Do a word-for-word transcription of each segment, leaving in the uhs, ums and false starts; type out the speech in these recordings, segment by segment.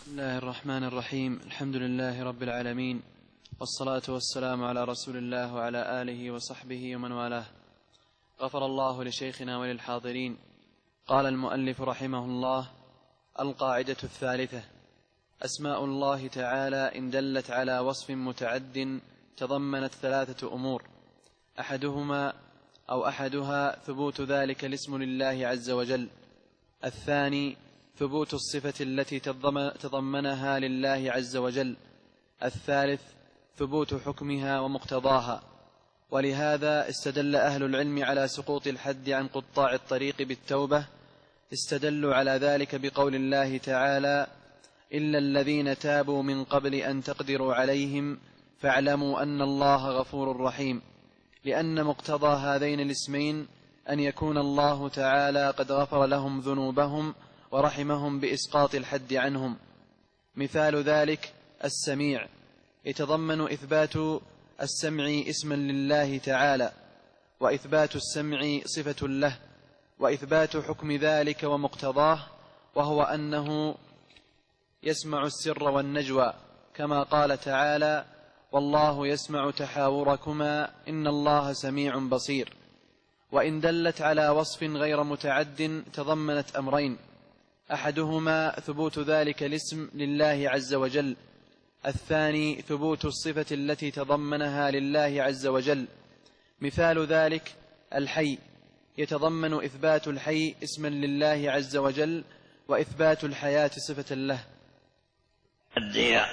بسم الله الرحمن الرحيم. الحمد لله رب العالمين، والصلاة والسلام على رسول الله وعلى آله وصحبه ومن والاه. غفر الله لشيخنا وللحاضرين. قال المؤلف رحمه الله: القاعدة الثالثة: أسماء الله تعالى إن دلت على وصف متعد تضمنت ثلاثة أمور: أحدهما أو أحدها ثبوت ذلك الاسم لله عز وجل، الثاني ثبوت الصفة التي تضمنها لله عز وجل، الثالث ثبوت حكمها ومقتضاها. ولهذا استدل أهل العلم على سقوط الحد عن قطاع الطريق بالتوبة، استدلوا على ذلك بقول الله تعالى: إلا الذين تابوا من قبل أن تقدروا عليهم فاعلموا أن الله غفور رحيم، لأن مقتضى هذين الاسمين أن يكون الله تعالى قد غفر لهم ذنوبهم ورحمهم بإسقاط الحد عنهم. مثال ذلك السميع، يتضمن إثبات السمع اسما لله تعالى، وإثبات السمع صفة له، وإثبات حكم ذلك ومقتضاه، وهو أنه يسمع السر والنجوى، كما قال تعالى: والله يسمع تحاوركما إن الله سميع بصير. وإن دلت على وصف غير متعد تضمنت أمرين: أحدهما ثبوت ذلك الاسم لله عز وجل، الثاني ثبوت الصفة التي تضمنها لله عز وجل. مثال ذلك الحي، يتضمن إثبات الحي اسما لله عز وجل، وإثبات الحياة صفة له. الدياء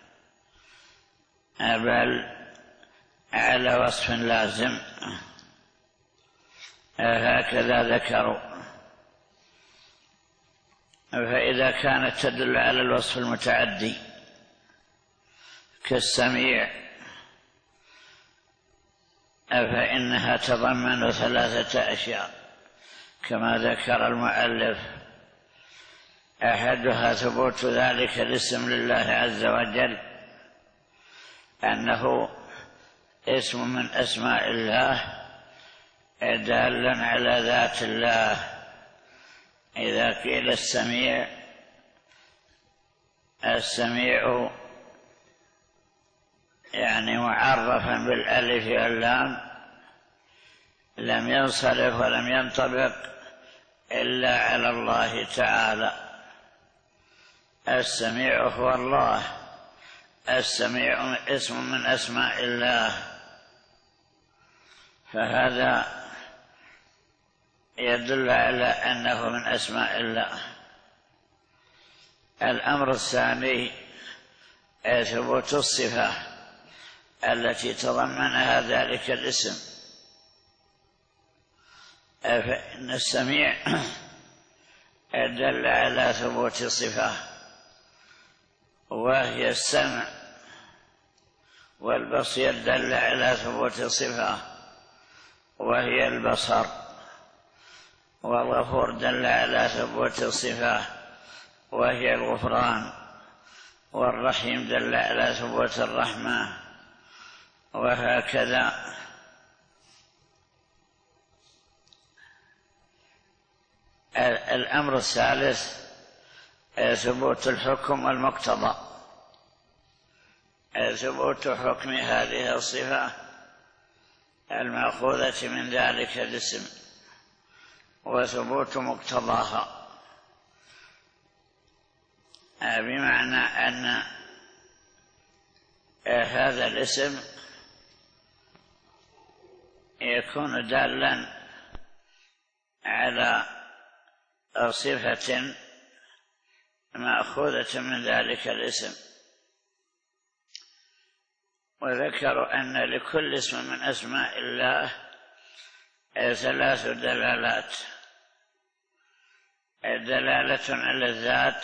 بل على وصف لازم، هكذا ذكروا. فإذا كانت تدل على الوصف المتعدي كالسميع فإنها تضمن ثلاثة أشياء كما ذكر المؤلف: أحدها ثبوت ذلك الاسم لله عز وجل، أنه اسم من أسماء الله دال على ذات الله. إذا قيل السميع، السميع يعني معرفا بالألف واللام، لم ينصرف ولم ينطبق إلا على الله تعالى. السميع هو الله، السميع اسم من أسماء الله، فهذا يدل على أنه من أسماء الله. الأمر الثاني ثبوت الصفة التي تضمنها ذلك الاسم، فإن السميع دل على ثبوت صفة وهي السمع، والبصير دل على ثبوت صفة وهي البصر، والغفور دل على ثبوت الصفة وهي الغفران، والرحيم دل على ثبوت الرحمة، وهكذا. الأمر الثالث ثبوت الحكم والمقتضى، ثبوت حكم هذه الصفة المأخوذة من ذلك الاسم، وثبوت مقتضاها، بمعنى أن هذا الاسم يكون دالا على صفة مأخوذة من ذلك الاسم. وذكروا أن لكل اسم من أسماء الله ثلاث دلالات: دلالة على الذات،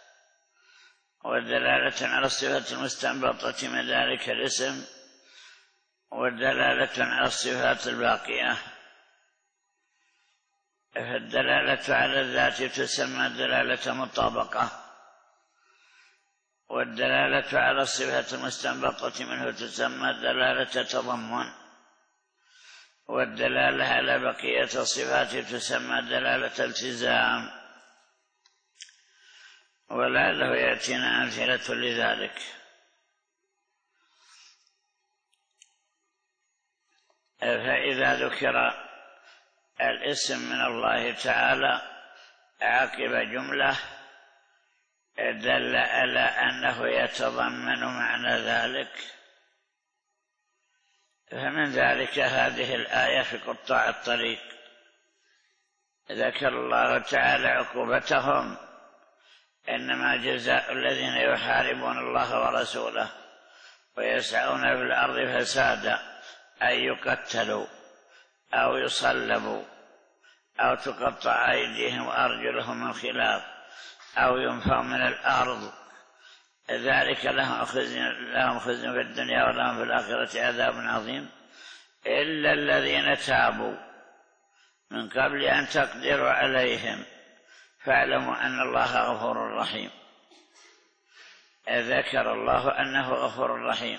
والدلالة على الصفة المستنبطة من ذلك الاسم، والدلالة على الصفات الباقية. فالدلالة على الذات تسمى دلالة مطابقة، والدلالة على الصفة المستنبطة منه تسمى دلالة تضمن، والدلالة على بقية الصفات تسمى دلالة التزام. ولعله يأتينا أمثلة لذلك. فإذا ذكر الاسم من الله تعالى عقب جملة دل على أنه يتضمن معنى ذلك. فمن ذلك هذه الآية في قطاع الطريق، ذكر الله تعالى عقوبتهم: إنما جزاء الذين يحاربون الله ورسوله ويسعون في الأرض فسادا أن يقتلوا أو يصلبوا أو تقطع أيديهم وأرجلهم من خلاف أو ينفوا من الأرض، ذلك لهم خزي لهم خزي في الدنيا ولهم في الآخرة عذاب عظيم، إلا الذين تابوا من قبل أن تقدروا عليهم فاعلموا أن الله غفور رحيم. ذكر الله أنه غفور رحيم،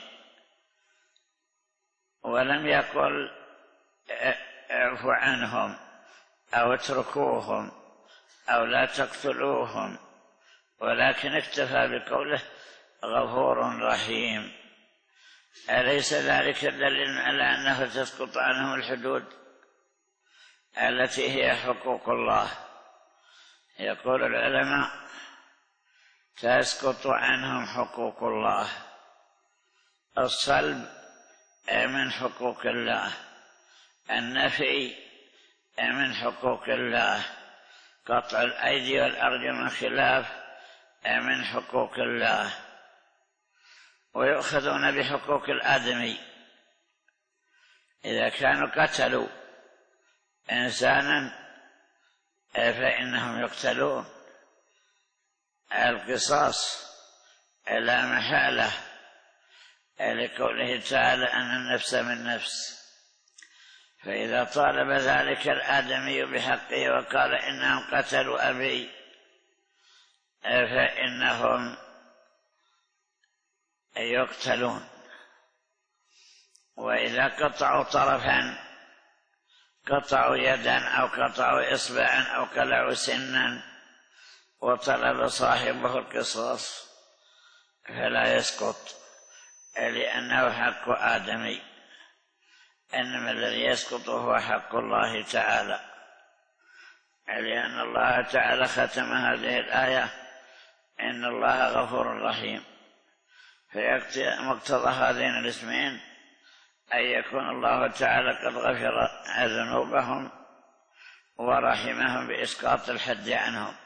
ولم يقل اعفوا عنهم أو اتركوهم أو لا تقتلوهم، ولكن اكتفى بقوله غفور رحيم. أليس ذلك دليل على أنه تسقط عنهم الحدود التي هي حقوق الله؟ يقول العلماء: تسقط عنهم حقوق الله. الصلب من حقوق الله، النفي من حقوق الله، قطع الأيدي والأرجل من خلاف من حقوق الله. ويؤخذون بحقوق الآدمي إذا كانوا قتلوا إنسانا فإنهم يقتلون. القصاص لا محالة لقوله تعالى أن النفس من نفس، فإذا طالب ذلك الآدمي بحقه وقال إنهم قتلوا أبي فإنهم يقتلون. وإذا قطعوا طرفا، قطعوا يدا أو قطعوا إصبعا أو قلعوا سنا وطلب صاحبه القصاص فلا يسقط، لأنه حق آدمي، إنما الذي يسقط هو حق الله تعالى، لأن الله تعالى ختم هذه الآية إن الله غفور رحيم، فمقتضى هذين الاسمين أن يكون الله تعالى قد غفر ذنوبهم ورحمهم بإسقاط الحد عنهم.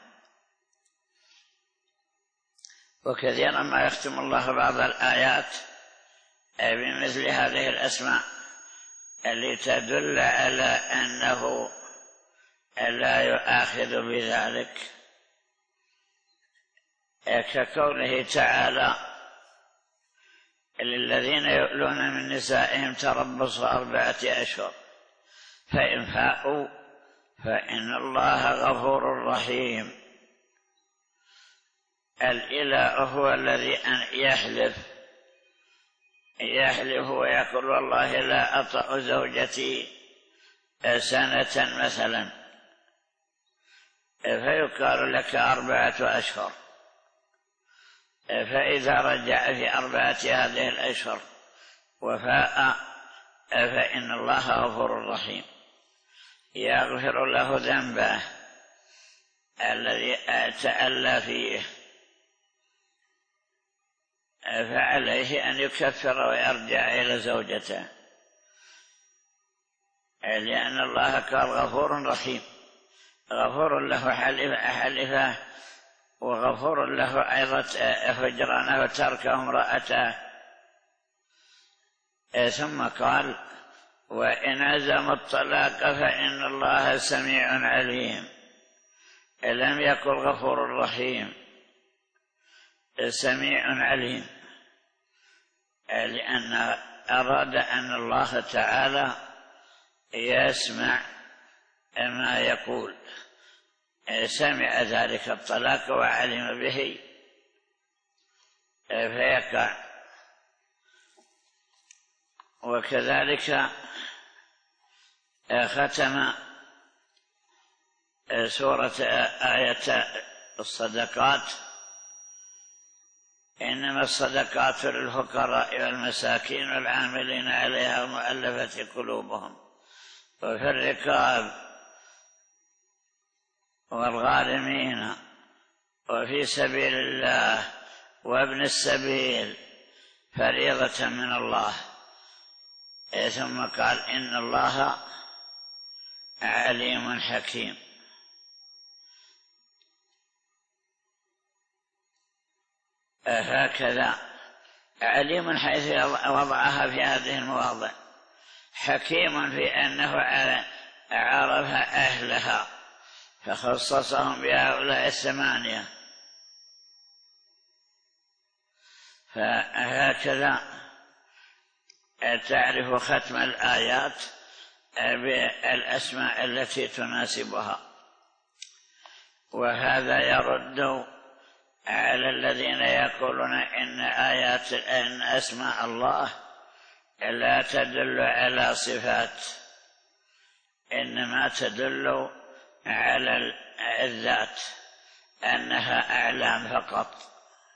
وكثيرا ما يختم الله بعض الآيات بمثل هذه الأسماء التي تدل على أنه لا يؤاخذ بذلك، كقوله تعالى: للذين يؤلون من نسائهم تربص أربعة أشهر فإن فاءوا فإن الله غفور رحيم. الإله هو الذي يحلف يحلف ويقول والله لا أطأ زوجتي سنة مثلا، فيقال لك أربعة أشهر، فإذا رجع في أربعة هذه الأشهر وفاء فإن الله غفور رحيم، يغفر له ذنبه الذي تألى فيه، فعليه أن يكفر ويرجع إلى زوجته، لأن الله قال غفور رحيم، غفور له حلفه وغفور له أيضا هجرانه وتركه امرأته. ثم قال: وإن عزموا الطلاق فإن الله سميع عليم. لم يقل غفور رحيم، سميع عليم، لأن أراد أن الله تعالى يسمع ما يقول، سمع ذلك الطلاق وعلم به فيقع. وكذلك ختم سورة آية الصدقات إنما الصدقات للفقراء والمساكين والعاملين عليها ومؤلفة قلوبهم وفي الرقاب والغارمين وفي سبيل الله وابن السبيل فريضة من الله. ثم قال إن الله عليم حكيم. هكذا عليم حيث وضعها في هذه المواضع، حكيم في أنه عرف أهلها فخصصهم بهؤلاء الثمانية. فهكذا تعرف ختم الآيات بالأسماء التي تناسبها. وهذا يرد على الذين يقولون إن آيات إن أسماء الله لا تدل على صفات، إنما تدل على الذات، أنها أعلام فقط.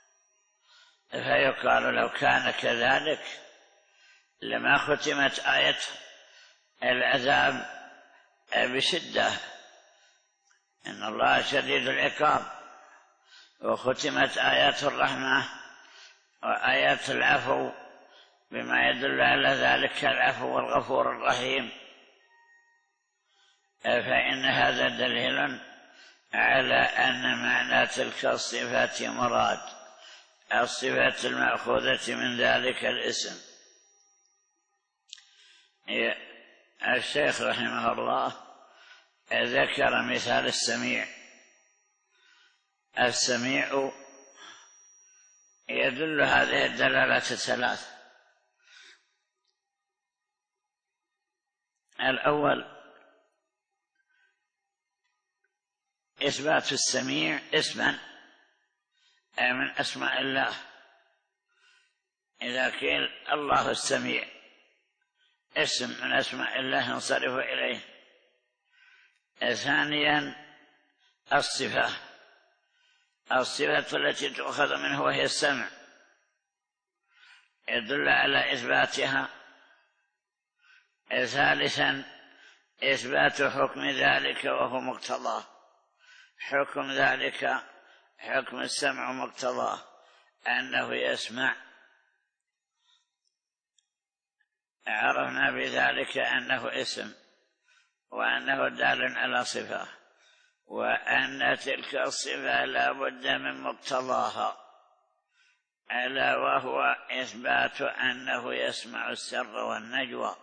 فيقال لو كان كذلك لما ختمت آية العذاب بشدة، إن الله شديد العقاب، وختمت آيات الرحمة وآيات العفو بما يدل على ذلك العفو والغفور الرحيم، فإن هذا دليل على أن معنى تلك الصفات مراد، الصفات المأخوذة من ذلك الاسم. الشيخ رحمه الله ذكر مثال السميع. السميع يدل هذه الدلالات الثلاث: الأول إثبات السميع اسما من أسماء الله، إذا قيل الله السميع اسم من أسماء الله ينصرف إليه. ثانيا الصفة، الصفة التي تؤخذ منه وهي السمع، يدل على إثباتها. ثالثا إثبات حكم ذلك وهو مقتضاه، حكم ذلك حكم السمع مقتضاه أنه يسمع. عرفنا بذلك أنه اسم، وأنه دال على صفة، وأن تلك الصفة لا بد من مقتضاها، ألا وهو إثبات أنه يسمع السر والنجوى.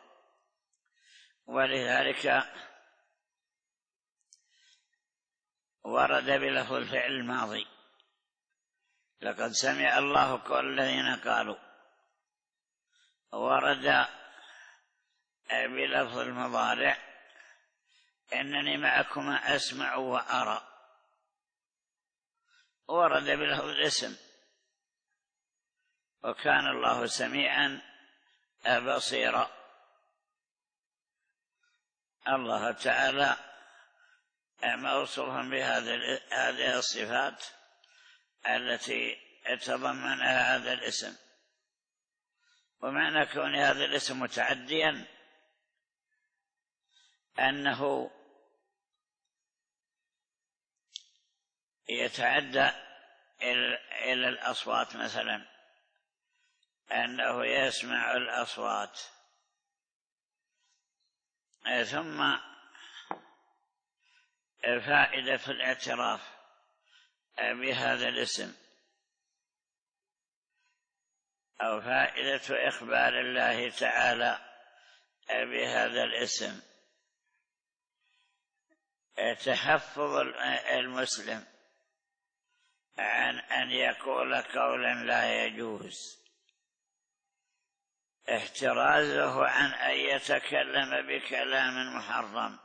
ولذلك ورد بلفظ الفعل الماضي: لقد سمع الله قول الذين قالوا. ورد بلفظ المضارع: إنني معكما أسمع وأرى. ورد بلفظ الاسم: وكان الله سميعا بصيرا. الله تعالى موصوف بهذه الصفات التي تضمنها هذا الاسم. ومعنى كون هذا الاسم متعديا أنه يتعدى إلى الأصوات، مثلا أنه يسمع الأصوات. ثم فائدة الاعتراف بهذا الاسم، أو فائدة إخبار الله تعالى بهذا الاسم، تحفظ المسلم عن أن يقول قولا لا يجوز، احترازه عن أن يتكلم بكلام محرم،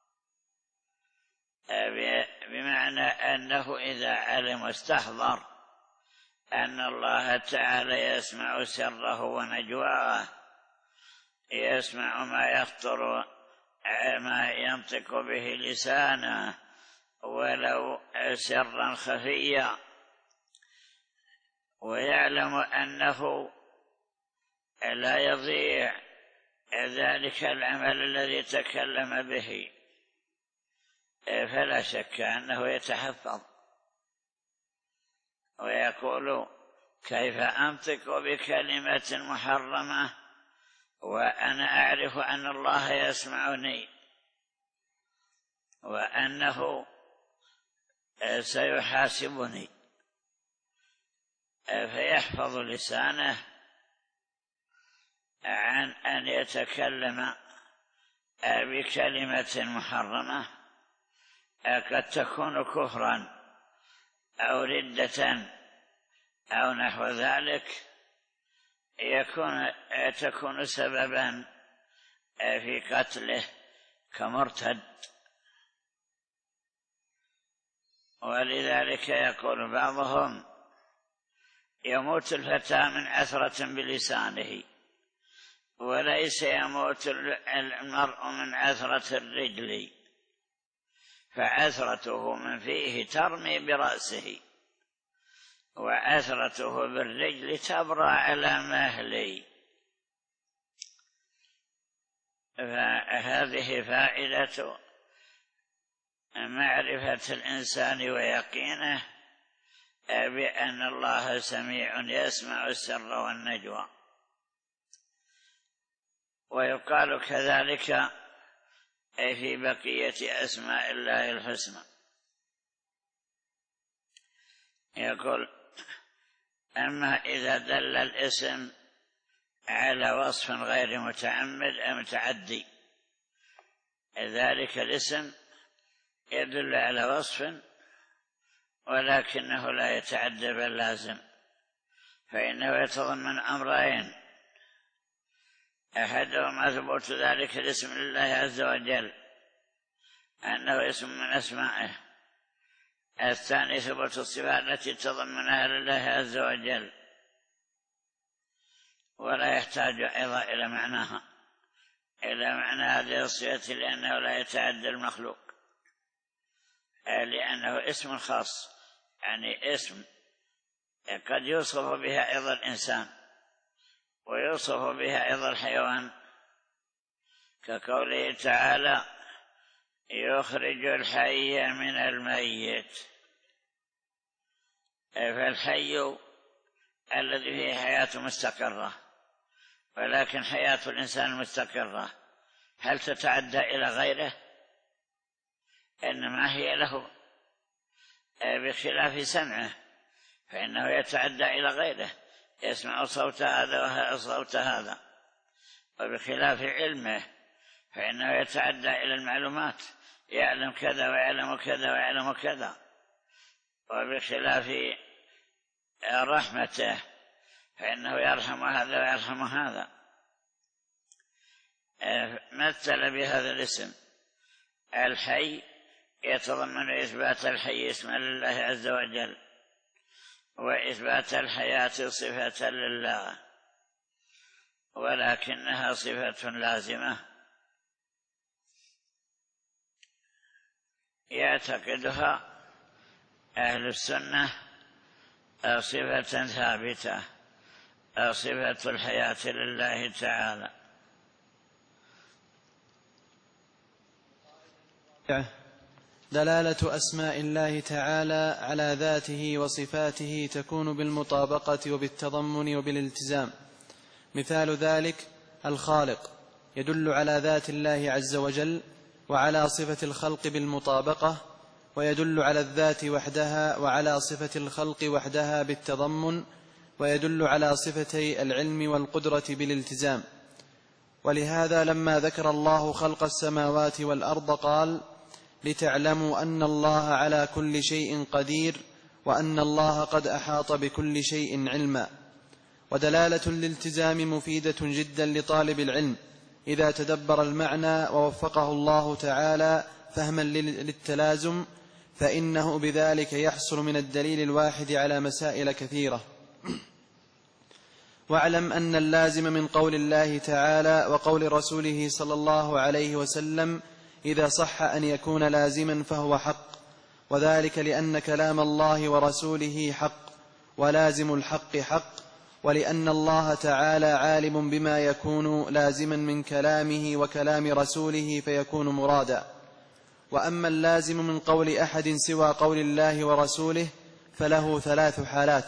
بمعنى أنه إذا علم واستحضر أن الله تعالى يسمع سره ونجواه، يسمع ما يخطر ما ينطق به لسانه ولو سرا خفيا، ويعلم أنه لا يضيع ذلك العمل الذي تكلم به، فلا شك أنه يتحفظ ويقول: كيف أنطق بكلمة محرمة وأنا أعرف أن الله يسمعني وأنه سيحاسبني؟ فيحفظ لسانه عن أن يتكلم بكلمة محرمة قد تكون كفرا أو ردة أو نحو ذلك، يكون تكون سببا في قتله كمرتد. ولذلك يقول بعضهم: يموت الفتى من عثرة بلسانه، وليس يموت المرء من عثرة الرجل، فعثرته من فيه ترمي برأسه، وعثرته بالرجل تبرى على مهلي. فهذه فائدة معرفة الإنسان ويقينه بأن الله سميع يسمع السر والنجوى. ويقال كذلك في بقية أسماء الله الحسنى. يقول: أما إذا دل الاسم على وصف غير متعمد أو متعدي، ذلك الاسم يدل على وصف ولكنه لا يتعدى بل لازم، فإنه يتضمن أمرين: أحدهما ثبوت ذلك الاسم لله عز وجل أنه اسم من أسمائه، الثاني ثبوت الصفات التي تضمنها لله عز وجل، ولا يحتاج أيضا إلى معناها إلى معنى هذه الصفة، لأنه لا يتعدى المخلوق، لأنه اسم خاص، يعني اسم قد يوصف بها أيضا الإنسان ويوصف بها أيضا الحيوان، كقوله تعالى: يخرج الحي من الميت. فالحي الذي فيه حياة مستقرة، ولكن حياة الإنسان مستقرة هل تتعدى إلى غيره؟ إنما هي له، بخلاف سمعه فإنه يتعدى إلى غيره، يسمع صوت هذا وصوت هذا. وبخلاف علمه فإنه يتعدى إلى المعلومات، يعلم كذا ويعلم كذا ويعلم كذا. وبخلاف رحمته فإنه يرحم هذا ويرحم هذا. مثل بهذا الاسم الحي يتضمن إثبات الحي اسما لله عز وجل، وإثبات الحياة صفة لله، ولكنها صفة لازمة يعتقدها أهل السنة صفة ثابتة، صفة الحياة لله تعالى. دلالة أسماء الله تعالى على ذاته وصفاته تكون بالمطابقة وبالتضمن وبالالتزام. مثال ذلك الخالق يدل على ذات الله عز وجل وعلى صفة الخلق بالمطابقة، ويدل على الذات وحدها وعلى صفة الخلق وحدها بالتضمن، ويدل على صفتي العلم والقدرة بالالتزام. ولهذا لما ذكر الله خلق السماوات والأرض قال: لتعلموا أن الله على كل شيء قدير وأن الله قد أحاط بكل شيء علما. ودلالة الالتزام مفيدة جدا لطالب العلم إذا تدبر المعنى ووفقه الله تعالى فهما للتلازم، فإنه بذلك يحصل من الدليل الواحد على مسائل كثيرة. واعلم أن اللازم من قول الله تعالى وقول رسوله صلى الله عليه وسلم إذا صح أن يكون لازما فهو حق، وذلك لأن كلام الله ورسوله حق، ولازم الحق حق، ولأن الله تعالى عالم بما يكون لازما من كلامه وكلام رسوله فيكون مرادا. وأما اللازم من قول أحد سوى قول الله ورسوله فله ثلاث حالات: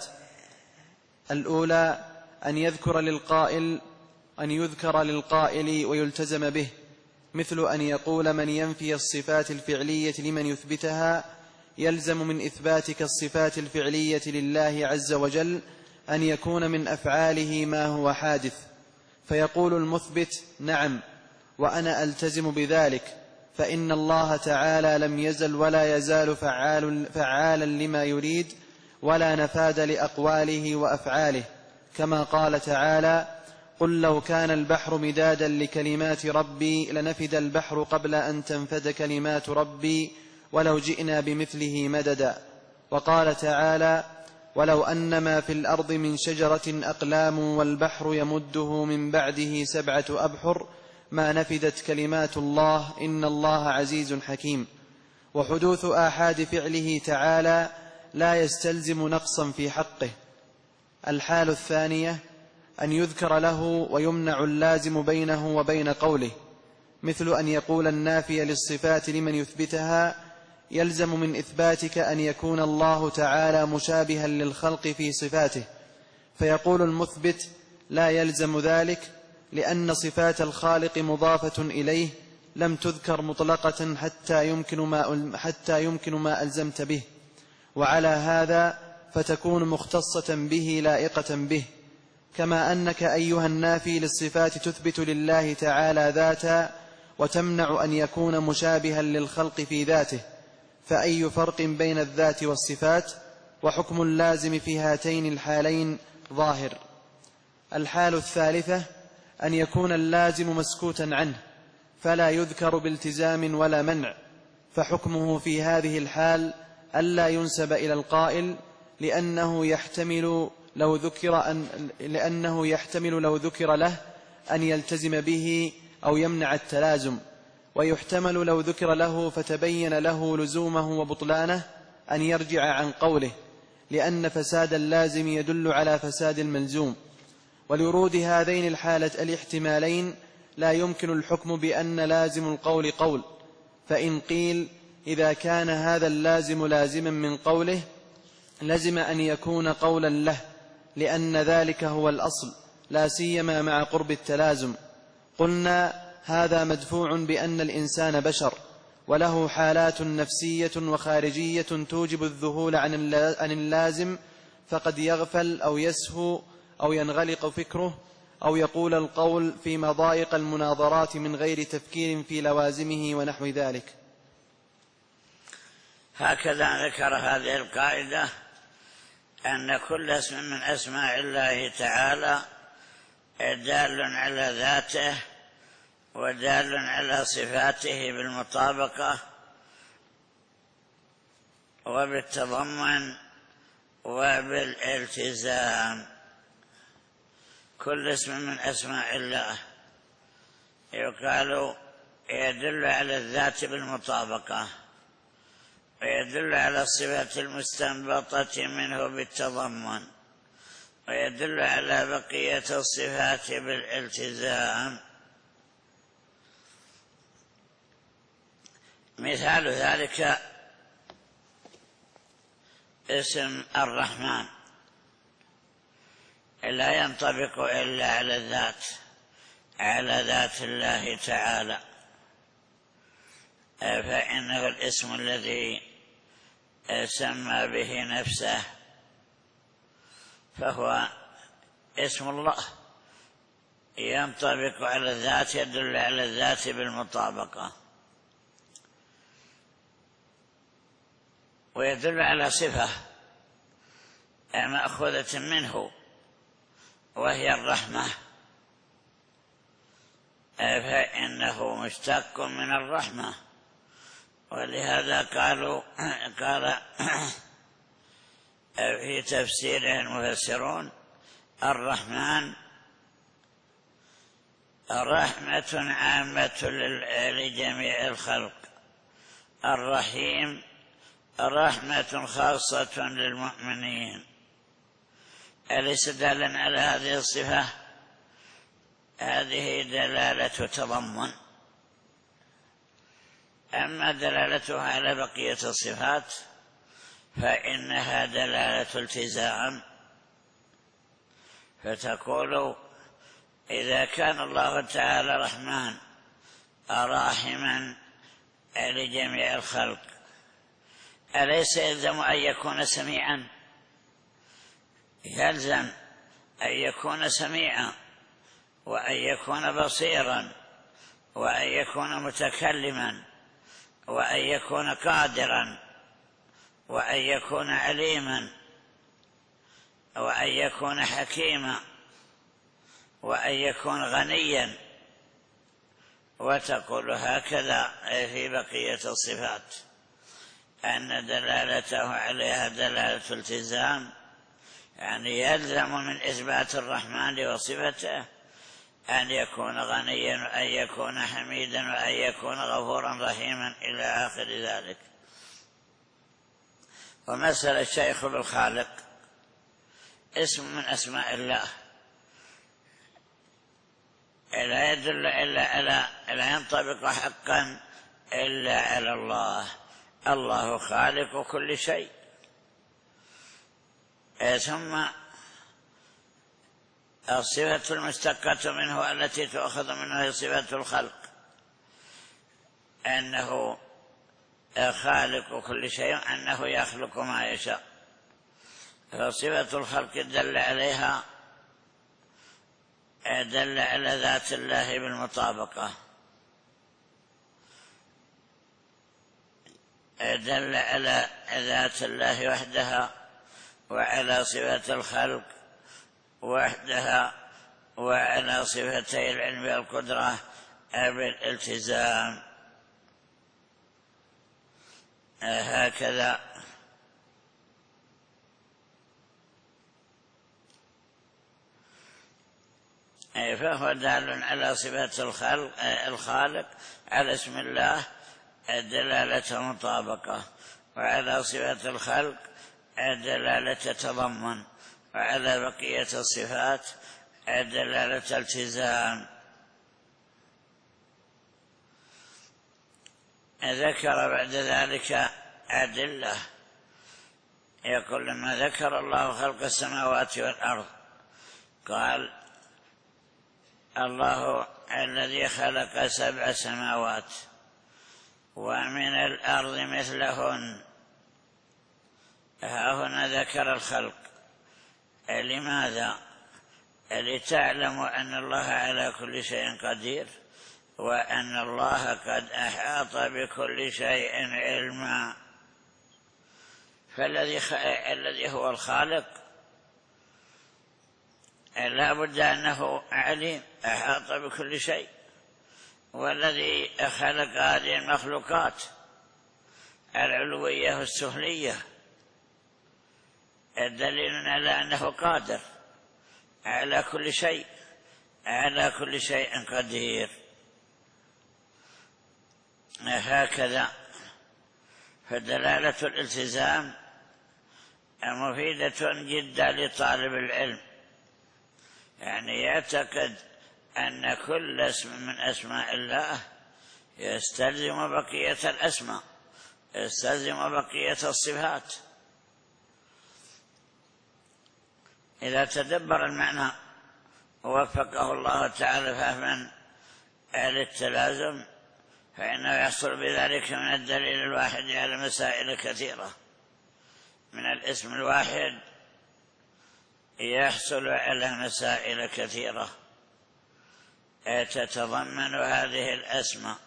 الأولى أن يذكر للقائل أن يذكر للقائل ويلتزم به، مثل أن يقول من ينفي الصفات الفعلية لمن يثبتها: يلزم من إثباتك الصفات الفعلية لله عز وجل أن يكون من أفعاله ما هو حادث، فيقول المثبت: نعم وأنا ألتزم بذلك، فإن الله تعالى لم يزل ولا يزال فعال فعالا لما يريد، ولا نفاد لأقواله وأفعاله، كما قال تعالى: قل لو كان البحر مدادا لكلمات ربي لنفد البحر قبل أن تنفد كلمات ربي ولو جئنا بمثله مددا. وقال تعالى: ولو أن ما في الأرض من شجرة أقلام والبحر يمده من بعده سبعة أبحر ما نفدت كلمات الله إن الله عزيز حكيم. وحدوث آحاد فعله تعالى لا يستلزم نقصا في حقه. الحال الثانية أن يذكر له ويمنع اللازم بينه وبين قوله، مثل أن يقول النافي للصفات لمن يثبتها: يلزم من إثباتك أن يكون الله تعالى مشابها للخلق في صفاته، فيقول المثبت: لا يلزم ذلك، لأن صفات الخالق مضافة إليه لم تذكر مطلقة حتى يمكن ما, حتى يمكن ما ألزمت به، وعلى هذا فتكون مختصة به لائقة به. كما أنك أيها النافي للصفات تثبت لله تعالى ذاتا وتمنع أن يكون مشابها للخلق في ذاته، فأي فرق بين الذات والصفات؟ وحكم اللازم في هاتين الحالين ظاهر. الحال الثالثة أن يكون اللازم مسكوتا عنه فلا يذكر بالتزام ولا منع، فحكمه في هذه الحال ألا ينسب إلى القائل، لأنه يحتمل لو ذكر أن لأنه يحتمل لو ذكر له أن يلتزم به أو يمنع التلازم، ويحتمل لو ذكر له فتبين له لزومه وبطلانه أن يرجع عن قوله، لأن فساد اللازم يدل على فساد الملزوم. ولورود هذين الحالة الاحتمالين لا يمكن الحكم بأن لازم القول قول، فإن قيل إذا كان هذا اللازم لازما من قوله لزم أن يكون قولا له، لأن ذلك هو الأصل، لا سيما مع قرب التلازم، قلنا هذا مدفوع بأن الإنسان بشر وله حالات نفسية وخارجية توجب الذهول عن اللازم، فقد يغفل أو يسهو أو ينغلق فكره أو يقول القول في مضايق المناظرات من غير تفكير في لوازمه ونحو ذلك. هكذا ذكر هذه القاعدة أن كل اسم من أسماء الله تعالى دال على ذاته ودال على صفاته بالمطابقة وبالتضمن وبالالتزام. كل اسم من أسماء الله يقال يدل على الذات بالمطابقة، ويدل على الصفات المستنبطة منه بالتضمن، ويدل على بقية الصفات بالالتزام. مثال ذلك اسم الرحمن لا ينطبق إلا على الذات، على ذات الله تعالى، فإنه الاسم الذي سمى به نفسه، فهو اسم الله ينطبق على الذات، يدل على الذات بالمطابقة، ويدل على صفة مأخوذة منه وهي الرحمة، فإنه مشتق من الرحمة. ولهذا قالوا قال في تفسيره المفسرون: الرحمن رحمة عامة لجميع الخلق، الرحيم رحمة خاصة للمؤمنين. أليس دالا على هذه الصفة؟ هذه دلالة تضمن. أما دلالتها على بقية الصفات فإنها دلالة التزام، فتقول إذا كان الله تعالى رحمن راحما لجميع الخلق، أليس يلزم أن يكون سميعا؟ يلزم أن يكون سميعا، وأن يكون بصيرا، وأن يكون متكلما، وأن يكون قادرا، وأن يكون عليما، وأن يكون حكيما، وأن يكون غنيا. وتقول هكذا في بقية الصفات أن دلالته عليها دلالة التزام، يعني يلزم من إثبات الرحمن وصفته أن يكون غنيا، وأن يكون حميدا، وأن يكون غفورا رحيما إلى آخر ذلك. ومثل الشيخ بالخالق اسم من أسماء الله، لا يدل إلا على لا ينطبق حقا إلا على الله. الله خالق كل شيء. ثم الصفة المشتقة منه التي تؤخذ منه هي صفة الخلق، أنه خالق كل شيء، أنه يخلق ما يشاء. فصفة الخلق دل عليها دل على ذات الله بالمطابقة، دل على ذات الله وحدها، وعلى صفة الخلق وحدها، وعلى صفتي العلم والقدرة بالالتزام. هكذا فهو دال على صفة الخلق الخالق، على اسم الله دلالة مطابقة، وعلى صفة الخلق دلالة تضمن، وعلى بقية الصفات دلالة التزام. ذكر بعد ذلك أدلة، يقول لما ذكر الله خلق السماوات والأرض قال الله الذي خلق سبع سماوات ومن الأرض مثلهن. ها هنا ذكر الخلق. لماذا؟ لتعلموا أن الله على كل شيء قدير، وأن الله قد أحاط بكل شيء علما. فالذي خ... الذي هو الخالق لا بد أنه عليم أحاط بكل شيء، والذي خلق هذه المخلوقات العلوية والسفلية الدليل على أنه قادر على كل شيء، على كل شيء قدير. هكذا فدلالة الالتزام مفيدة جدا لطالب العلم، يعني يعتقد أن كل اسم من أسماء الله يستلزم بقية الأسماء، يستلزم بقية الصفات. إذا تدبر المعنى ووفقه الله تعالى فهما للتلازم فإنه يحصل بذلك من الدليل الواحد على مسائل كثيرة. من الاسم الواحد يحصل على مسائل كثيرة تتضمن هذه الأسماء،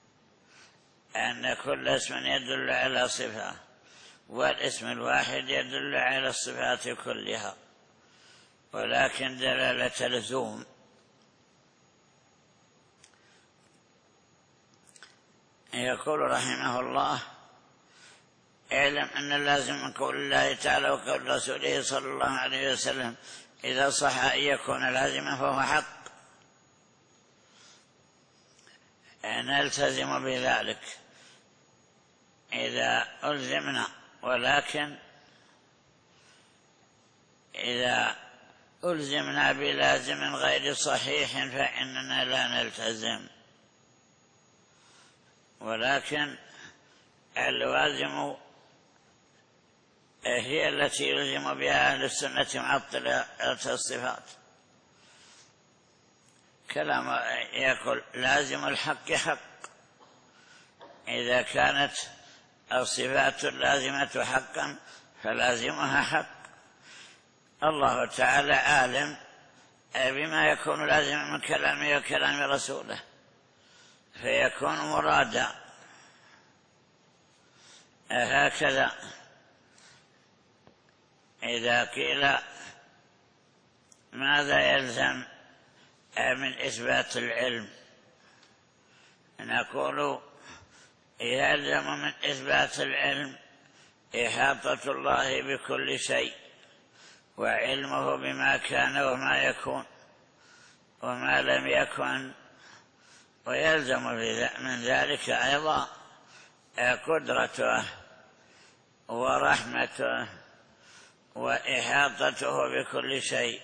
أن كل اسم يدل على صفة، والاسم الواحد يدل على الصفات كلها، ولكن دلالة لزوم. يقول رحمه الله: اعلم أن اللازم من قول الله تعالى وقول رسوله صلى الله عليه وسلم إذا صح أن يكون لازما فهو حق، نلتزم بذلك إذا ألزمنا، ولكن إذا ألزمنا بلازم غير صحيح فإننا لا نلتزم، ولكن اللوازم هي التي يلزم بها أهل السنة معطلة الصفات. كلام يقول لازم الحق حق، إذا كانت الصفات اللازمة حقا فلازمها حق. الله تعالى عالم بما يكون لازما من كلامه وكلام رسوله فيكون مرادا. هكذا إذا قيل ماذا يلزم من إثبات العلم، نقول يلزم من إثبات العلم إحاطة الله بكل شيء وعلمه بما كان وما يكون وما لم يكن، ويلزم من ذلك أيضا قدرته ورحمته وإحاطته بكل شيء.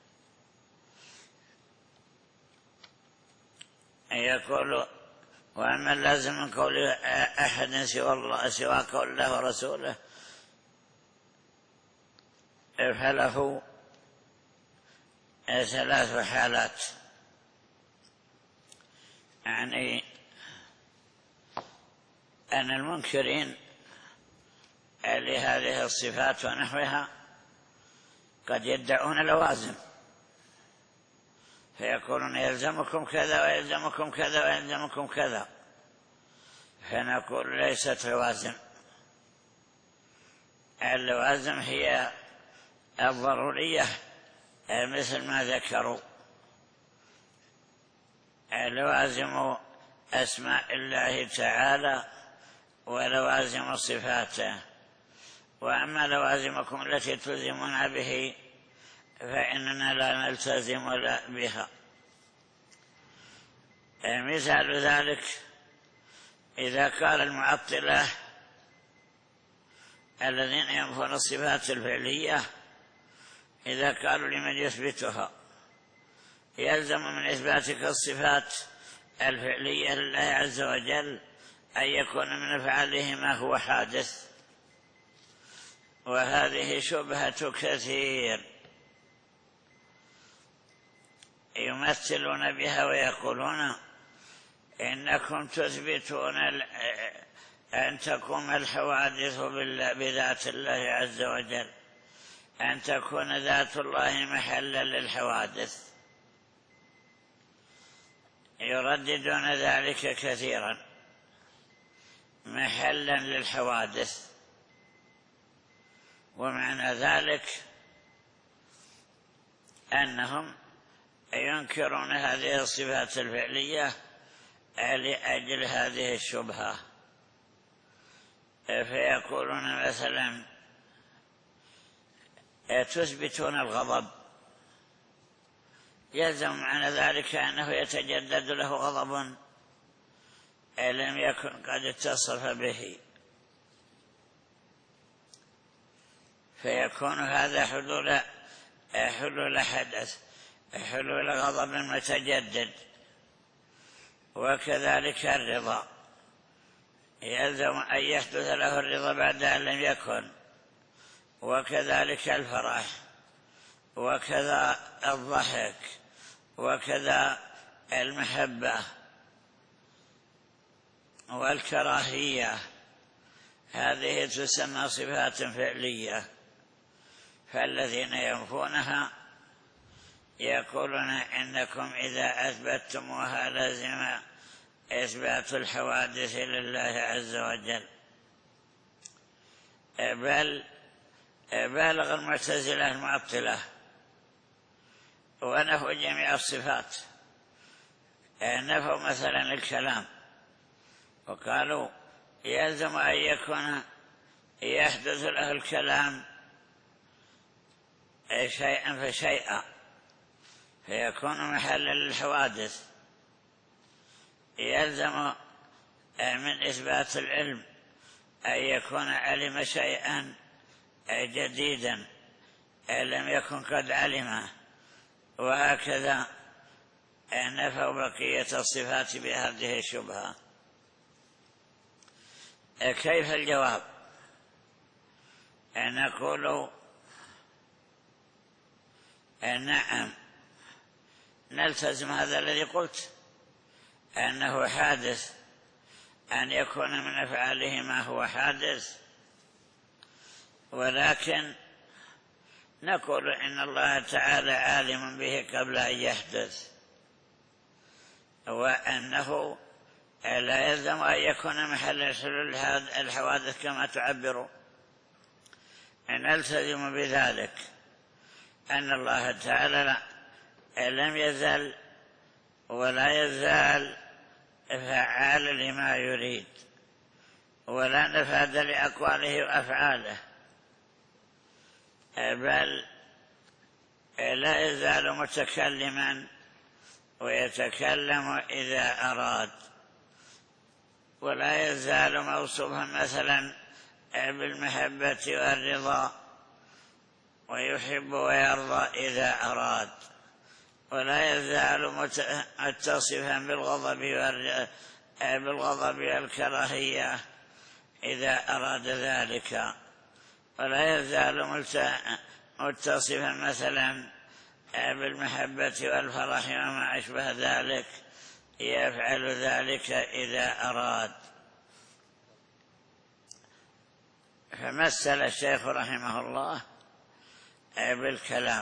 يقول وأما اللازم من قول أحد سوى الله سوى قول الله ورسوله فله ثلاث حالات، يعني أن المنكرين لهذه الصفات ونحوها قد يدعون لوازم فيقولون يلزمكم كذا ويلزمكم كذا ويلزمكم كذا، فنقول ليست لوازم. اللوازم هي الضرورية مثل ما ذكروا، لوازم أسماء الله تعالى ولوازم صفاته. وأما لوازمكم التي تلزمون به فإننا لا نلتزم بها. مثال ذلك إذا قال المعطلة الذين ينفون الصفات الفعلية، إذا قالوا لمن يثبتها يلزم من إثباتك الصفات الفعلية لله عز وجل أن يكون من أفعاله ما هو حادث، وهذه شبهة كثير يمثلون بها ويقولون إنكم تثبتون أن تقوم الحوادث بذات الله عز وجل، أن تكون ذات الله محلا للحوادث. يرددون ذلك كثيرا، محلا للحوادث. ومعنى ذلك أنهم ينكرون هذه الصفات الفعلية لأجل هذه الشبهة، فيقولون مثلا تثبتون الغضب، يلزم معنى ذلك أنه يتجدد له غضب لم يكن قد اتصف به، فيكون هذا حلول حلول حدث، حلول غضب متجدد. وكذلك الرضا، يلزم أن يحدث له الرضا بعد أن لم يكن، وكذلك الفرح، وكذا الضحك، وكذا المحبة والكراهية، هذه تسمى صفات فعلية. فالذين ينفونها يقولون إنكم إذا أثبتتموها لازم إثبات الحوادث لله عز وجل. بل بالغ المعتزلة المعطلة ونفوا جميع الصفات، نفوا مثلا الكلام وقالوا يلزم أن يكون يحدث له الكلام شيئا فشيئا فيكون محلا للحوادث. يلزم من إثبات العلم أن يكون علم شيئا جديدا لم يكن قد علمه، وهكذا نفوا بقية الصفات بهذه الشبهة. كيف الجواب؟ نقول نعم، نلتزم هذا الذي قلت أنه حادث، أن يكون من أفعاله ما هو حادث، ولكن نقول إن الله تعالى عالم به قبل أن يحدث، وأنه لا يلزم أن يكون محل حلول الحوادث كما تعبر. نلتزم بذلك أن الله تعالى لم يزل ولا يزال فعال لما يريد، ولا نفاذ لأقواله وأفعاله، بل لا يزال متكلما ويتكلم إذا أراد، ولا يزال موصوفا مثلا بالمحبة والرضا، ويحب ويرضى إذا أراد، ولا يزال متصفا بالغضب بالغضب والكراهية إذا أراد ذلك، ولا يزال متصفا مثلا بالمحبة والفرح وما أشبه ذلك، يفعل ذلك إذا أراد. فمثل الشيخ رحمه الله بالكلام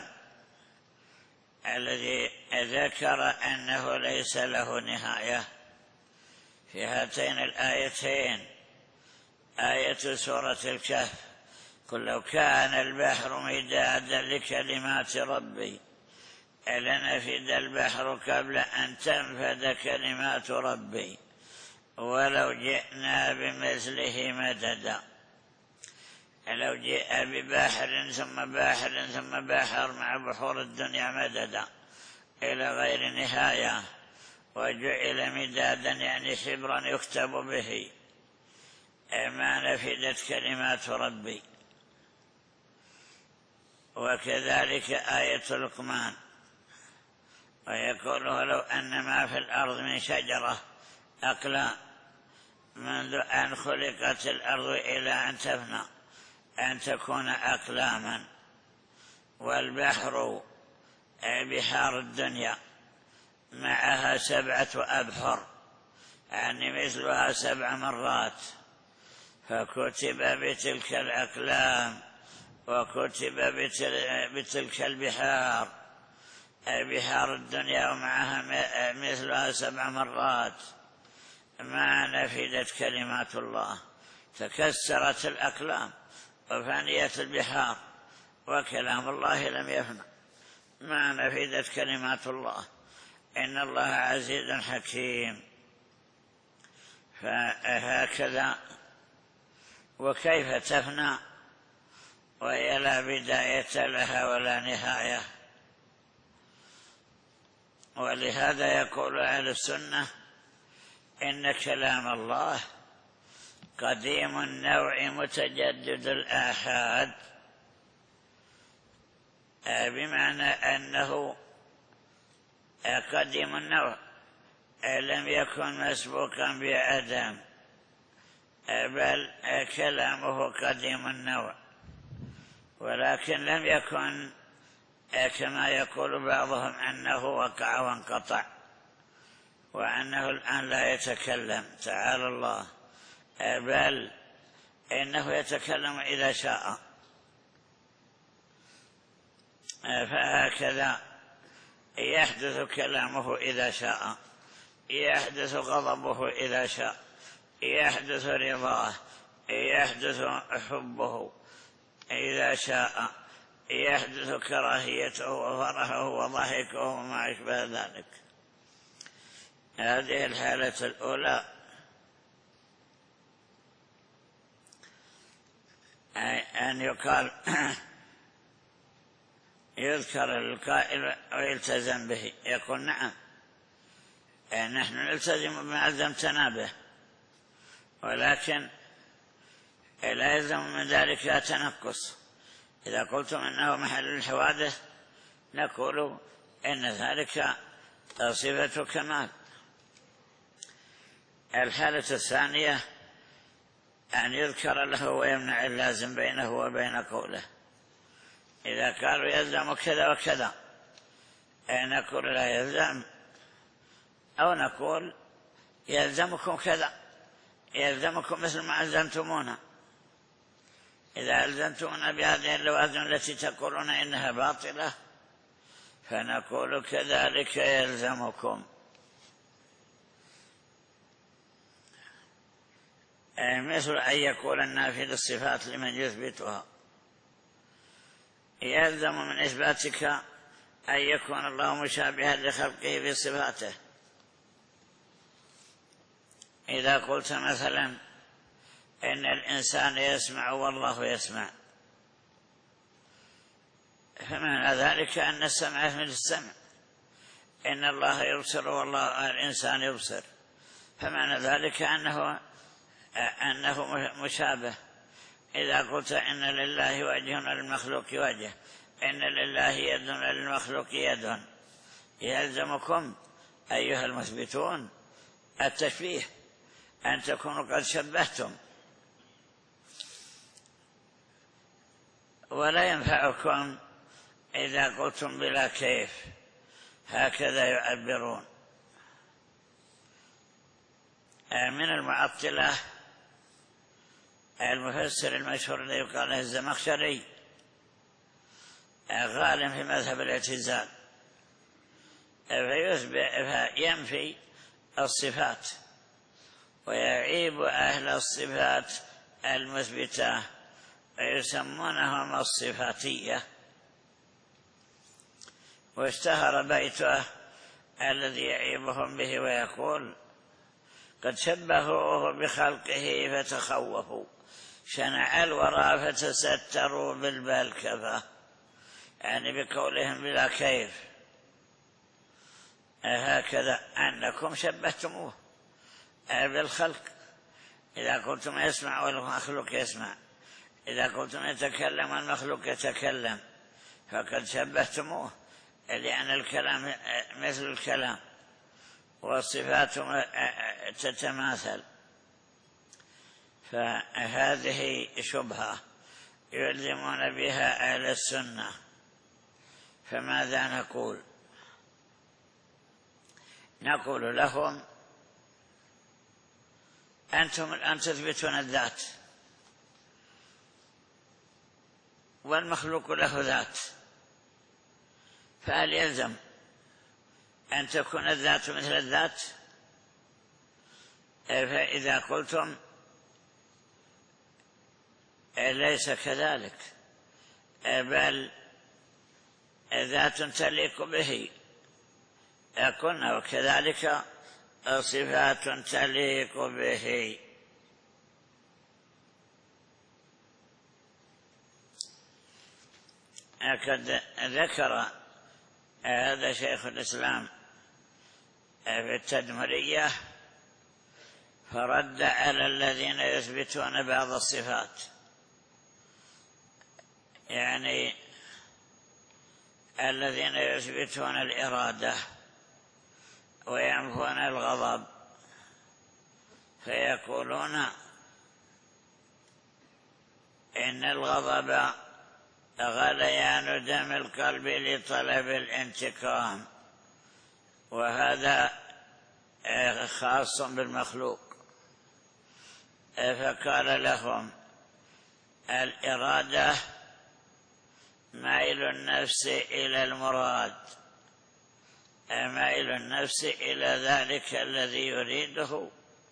الذي ذكر أنه ليس له نهاية في هاتين الآيتين، آية سورة الكهف: قل لو كان البحر مدادا لكلمات ربي لنفد البحر قبل أن تنفد كلمات ربي ولو جئنا بمثله مددا. لو جاء ببحر ثم بحر ثم بحر مع بحور الدنيا مددا إلى غير نهاية، وجعل مدادا يعني حبرا يكتب به، ما نفدت كلمات ربي. وكذلك آية لقمان: ويقول لو أن ما في الأرض من شجرة أقلام منذ أن خلقت الأرض إلى أن تفنى أن تكون أقلاما. والبحر بحار الدنيا معها سبعة أبحر، يعني مثلها سبع مرات، فكتب بتلك الأقلام وكتب بتلك البحار، بحار الدنيا ومعها مثلها سبع مرات، ما نفدت كلمات الله. تكسرت الأقلام وفانيت البحار، وكلام الله لم يفنى، ما نفدت كلمات الله. إن الله عزيز حكيم. فهكذا. وكيف تفنى وهي لا بداية لها ولا نهاية؟ ولهذا يقول أهل السنة إن كلام الله قديم النوع متجدد الآحاد، بمعنى أنه قديم النوع لم يكن مسبوقا بعدم، بل كلامه قديم النوع، ولكن لم يكن كما يقول بعضهم أنه وقع وانقطع وأنه الآن لا يتكلم، تعالى الله، بل إنه يتكلم إذا شاء. فهكذا يحدث كلامه إذا شاء، يحدث غضبه إذا شاء، يحدث رضاه، يحدث حبه إذا شاء، يحدث كراهيته وفرحه وضحكه وما أشبه ذلك. هذه الحالة الأولى أن يقال يذكر القائل ويلتزم به، يقول نعم نحن نلتزم بما ألزمتنا به، ولكن لا يلزم من ذلك تنقص. إذا قلتم أنه محل الحوادث نقول إن ذلك صفة كمال. الحالة الثانية أن يذكر له ويمنع اللازم بينه وبين قوله. إذا قالوا يلزم كذا وكذا نقول لا يلزم، أو نقول يلزمكم كذا، يلزمكم مثل ما ألزمتمونا. إذا ألزمتمونا بهذه اللوازم التي تقولون إنها باطلة فنقول كذلك يلزمكم. مثل أن يقول النافي للصفات لمن يثبتها، يلزم من إثباتك أن يكون الله مشابها لخلقه في صفاته. إذا قلت مثلا إن الإنسان يسمع والله يسمع، فمعنى ذلك أن السمع مثل السمع. إن الله يبصر والله الإنسان يبصر، فمعنى ذلك أنه أنه مشابه. إذا قلت إن لله وجه وللمخلوق وجه، إن لله يد وللمخلوق يد، يلزمكم أيها المثبتون التشبيه، أن تكونوا قد شبهتم. ولا ينفعكم إذا قلتم بلا كيف، هكذا يعبرون. من المعطلة المفسر المشهور الذي يقال له الزمخشري، غالب في مذهب الاعتزال، فينفي الصفات ويعيب أهل الصفات المثبتة ويسمونهم الصفاتية. واشتهر بيته الذي يعيبهم به ويقول: قد شبهوه بخلقه فتخوفوا، شنع الورى فتستروا بالبلكفة، يعني بقولهم بلا كيف. هكذا أنكم شبهتموه بالخلق. إذا قلتم يسمع والمخلوق يسمع، إذا قلتم يتكلم والمخلوق يتكلم، فقد شبهتموه، لأن الكلام مثل الكلام والصفات تتماثل. فهذه شبهة يلزمون بها أهل السنة. فماذا نقول؟ نقول لهم: أنتم الآن تثبتون الذات، والمخلوق له ذات، فهل يلزم أن تكون الذات مثل الذات؟ فإذا قلتم ليس كذلك، بل ذات تليق به، قلنا وكذلك صفات تليق به. قد ذكر هذا شيخ الإسلام في التدمرية، فرد على الذين يثبتون بعض الصفات، يعني الذين يثبتون الإرادة وينفون الغضب، فيقولون إن الغضب غليان دم القلب لطلب الانتقام، وهذا خاص بالمخلوق. فقال لهم: الإرادة مائل النفس إلى المراد، مائل النفس إلى ذلك الذي يريده،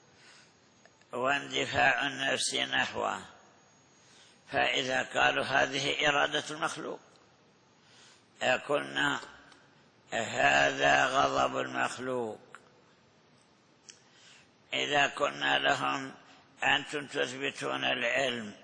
واندفاع النفس نحوه. فإذا قالوا هذه إرادة المخلوق، قلنا هذا غضب المخلوق. إذا قلنا لهم: أنتم تثبتون العلم،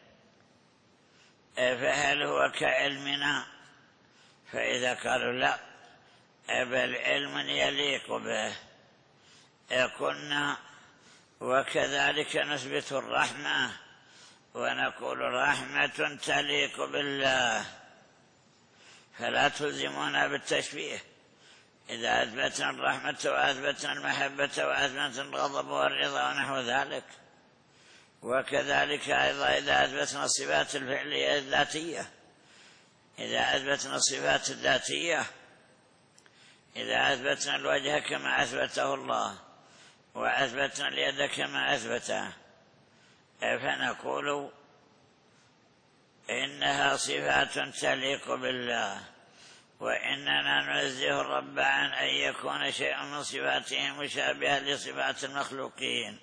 فهل هو كعلمنا؟ فإذا قالوا لا، بل علم يليق به، قلنا وكذلك نثبت الرحمة ونقول رحمة تليق بالله، فلا تلزمونا بالتشبيه، إذا أثبتنا الرحمة وأثبتنا المحبة وأثبتنا الغضب والرضا ونحو ذلك. وكذلك أيضا إذا أثبتنا الصفات الفعلية الذاتية، إذا أثبتنا الصفات الذاتية، إذا أثبتنا الوجه كما أثبته الله وأثبتنا اليد كما أثبته، فنقول إنها صفات تليق بالله، وإننا ننزه الرب عن أن يكون شيء من صفاته مشابها لصفات المخلوقين،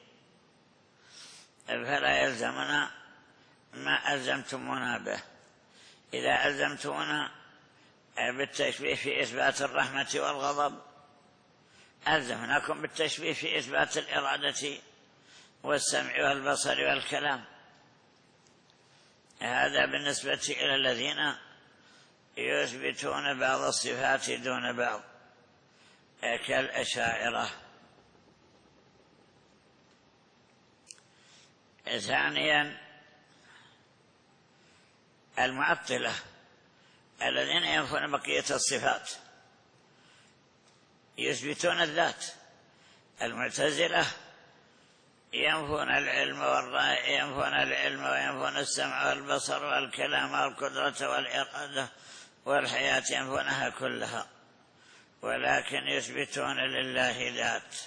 فلا يلزمنا ما ألزمتمونا به. إذا ألزمتمونا بالتشبيه في إثبات الرحمة والغضب، ألزمناكم بالتشبيه في إثبات الإرادة والسمع والبصر والكلام. هذا بالنسبة إلى الذين يثبتون بعض الصفات دون بعض كالأشاعرة. ثانيا المعطلة الذين ينفون بقية الصفات يثبتون الذات. المعتزلة ينفون العلم والرأي، ينفون العلم وينفون السمع والبصر والكلام والقدرة والإرادة والحياة، ينفونها كلها، ولكن يثبتون لله ذات.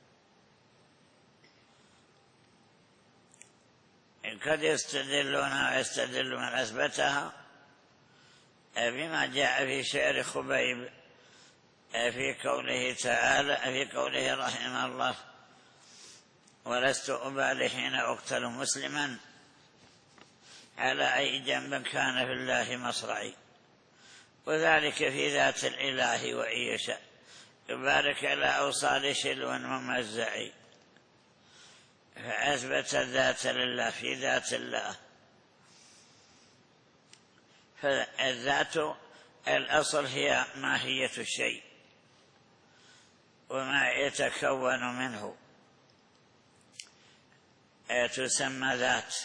قد يستدلون ويستدل من أثبتها بما جاء في شعر خبيب في قوله تعالى، في قوله رحمه الله: ولست أبالي حين أقتل مسلما على أي جنب كان في الله مصرعي، وذلك في ذات الإله وإن يشاء يبارك على أوصال شلو ممزعي. فأثبت الذات لله في ذات الله. فالذات الأصل هي ماهية الشيء وما يتكون منه تسمى ذات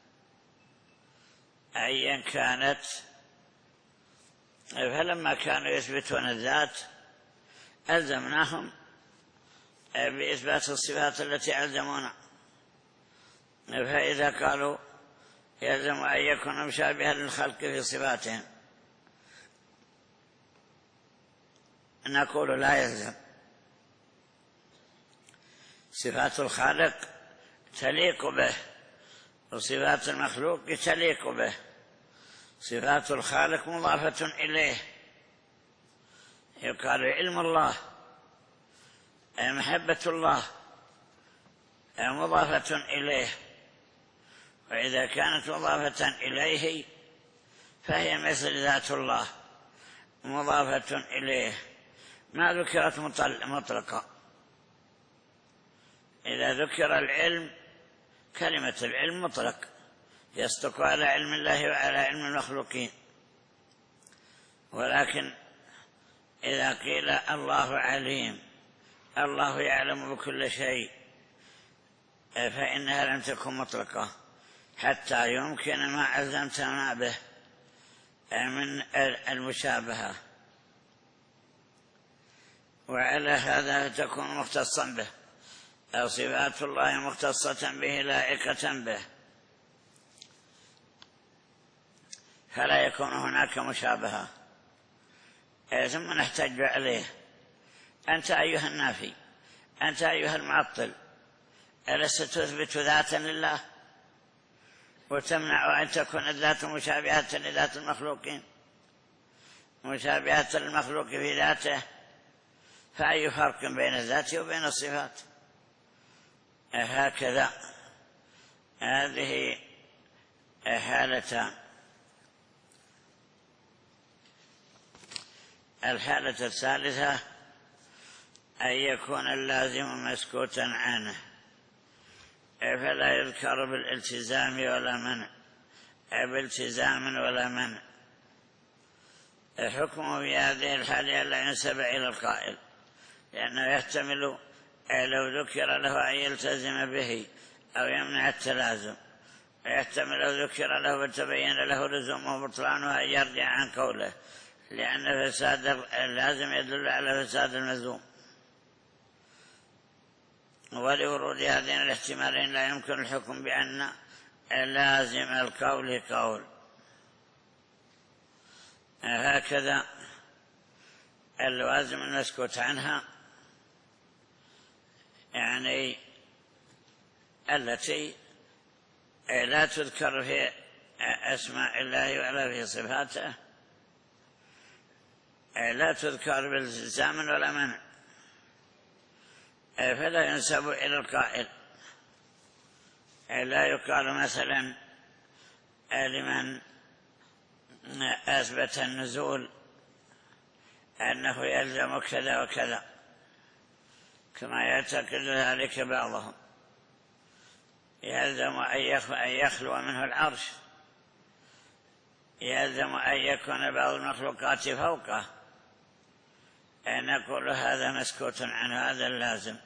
أيا كانت. فلما كانوا يثبتون الذات ألزمناهم بإثبات الصفات التي ألزمونا. فإذا قالوا يلزم أن يكون مشابها للخلق في صفاتهم، نقول لا يلزم. صفات الخالق تليق به وصفات المخلوق تليق به. صفات الخالق مضافة إليه، يقال علم الله، محبة الله مضافة إليه، وإذا كانت مضافة إليه فهي مثل ذات الله مضافة إليه، ما ذكرت مطلقة. إذا ذكر العلم، كلمة العلم مطلق يصدق على علم الله وعلى علم المخلوقين، ولكن إذا قيل الله عليم، الله يعلم بكل شيء، فإنها لم تكن مطلقة حتى يمكن ما ألزمتنا به من المشابهة، وعلى هذا تكون مختصا به. صفات الله مختصة به لائقة به، فلا يكون هناك مشابهة. ثم نحتج عليه: أنت أيها النافي، أنت أيها المعطل، ألست تثبت ذاتا لله وتمنع أن تكون الذات مشابهة لذات المخلوقين، مشابهة للمخلوق في ذاته؟ فأي فرق بين الذات وبين الصفات؟ هكذا هذه حالتان. الحالة الثالثة أن يكون اللازم مسكوتا عنه، فلا يذكر بالالتزام ولا منع، بالتزام ولا منع. حكمه في هذه الحالة لا ينسب إلى القائل، لأنه يحتمل لو ذكر له أن يلتزم به أو يمنع التلازم، ويحتمل لو ذكر له وتبين له لزومه بطلانه أن يرجع عن قوله، لأن فساد اللازم يدل على فساد الملزوم، ولورود هذين الاحتمالين لا يمكن الحكم بأن لازم القول قول. هكذا اللوازم المسكوت عنها يعني التي لا تذكر في أسماء الله ولا في صفاته، لا تذكر بالتزام ولا منع، فلا ينسب إلى القائل. لا يقال مثلا لمن أثبت النزول أنه يلزم كذا وكذا، كما يعتقد ذلك بعضهم، يلزم أن يخلو منه العرش، يلزم أن يكون بعض المخلوقات فوقه. نقول هذا مسكوت عن هذا اللازم.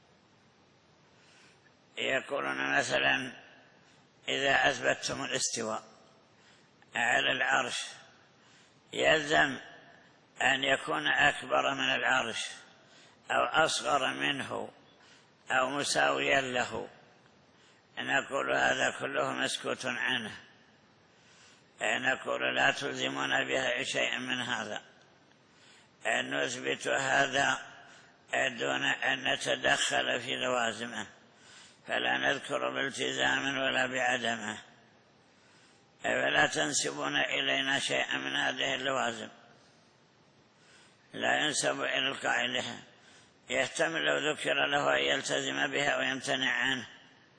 يقولون مثلا إذا أثبتتم الاستواء على العرش يلزم أن يكون أكبر من العرش أو أصغر منه أو مساويا له. نقول هذا كله مسكوت عنه. نقول لا تلزمون بها شيئا من هذا، نثبت هذا دون أن نتدخل في لوازمه، فلا نذكر بالتزام ولا بعدمه، فلا تنسبون إلينا شيئا من هذه اللوازم، لا ينسب إلى القائلها. يحتمل لو ذكر له أن يلتزم بها ويمتنع عنه.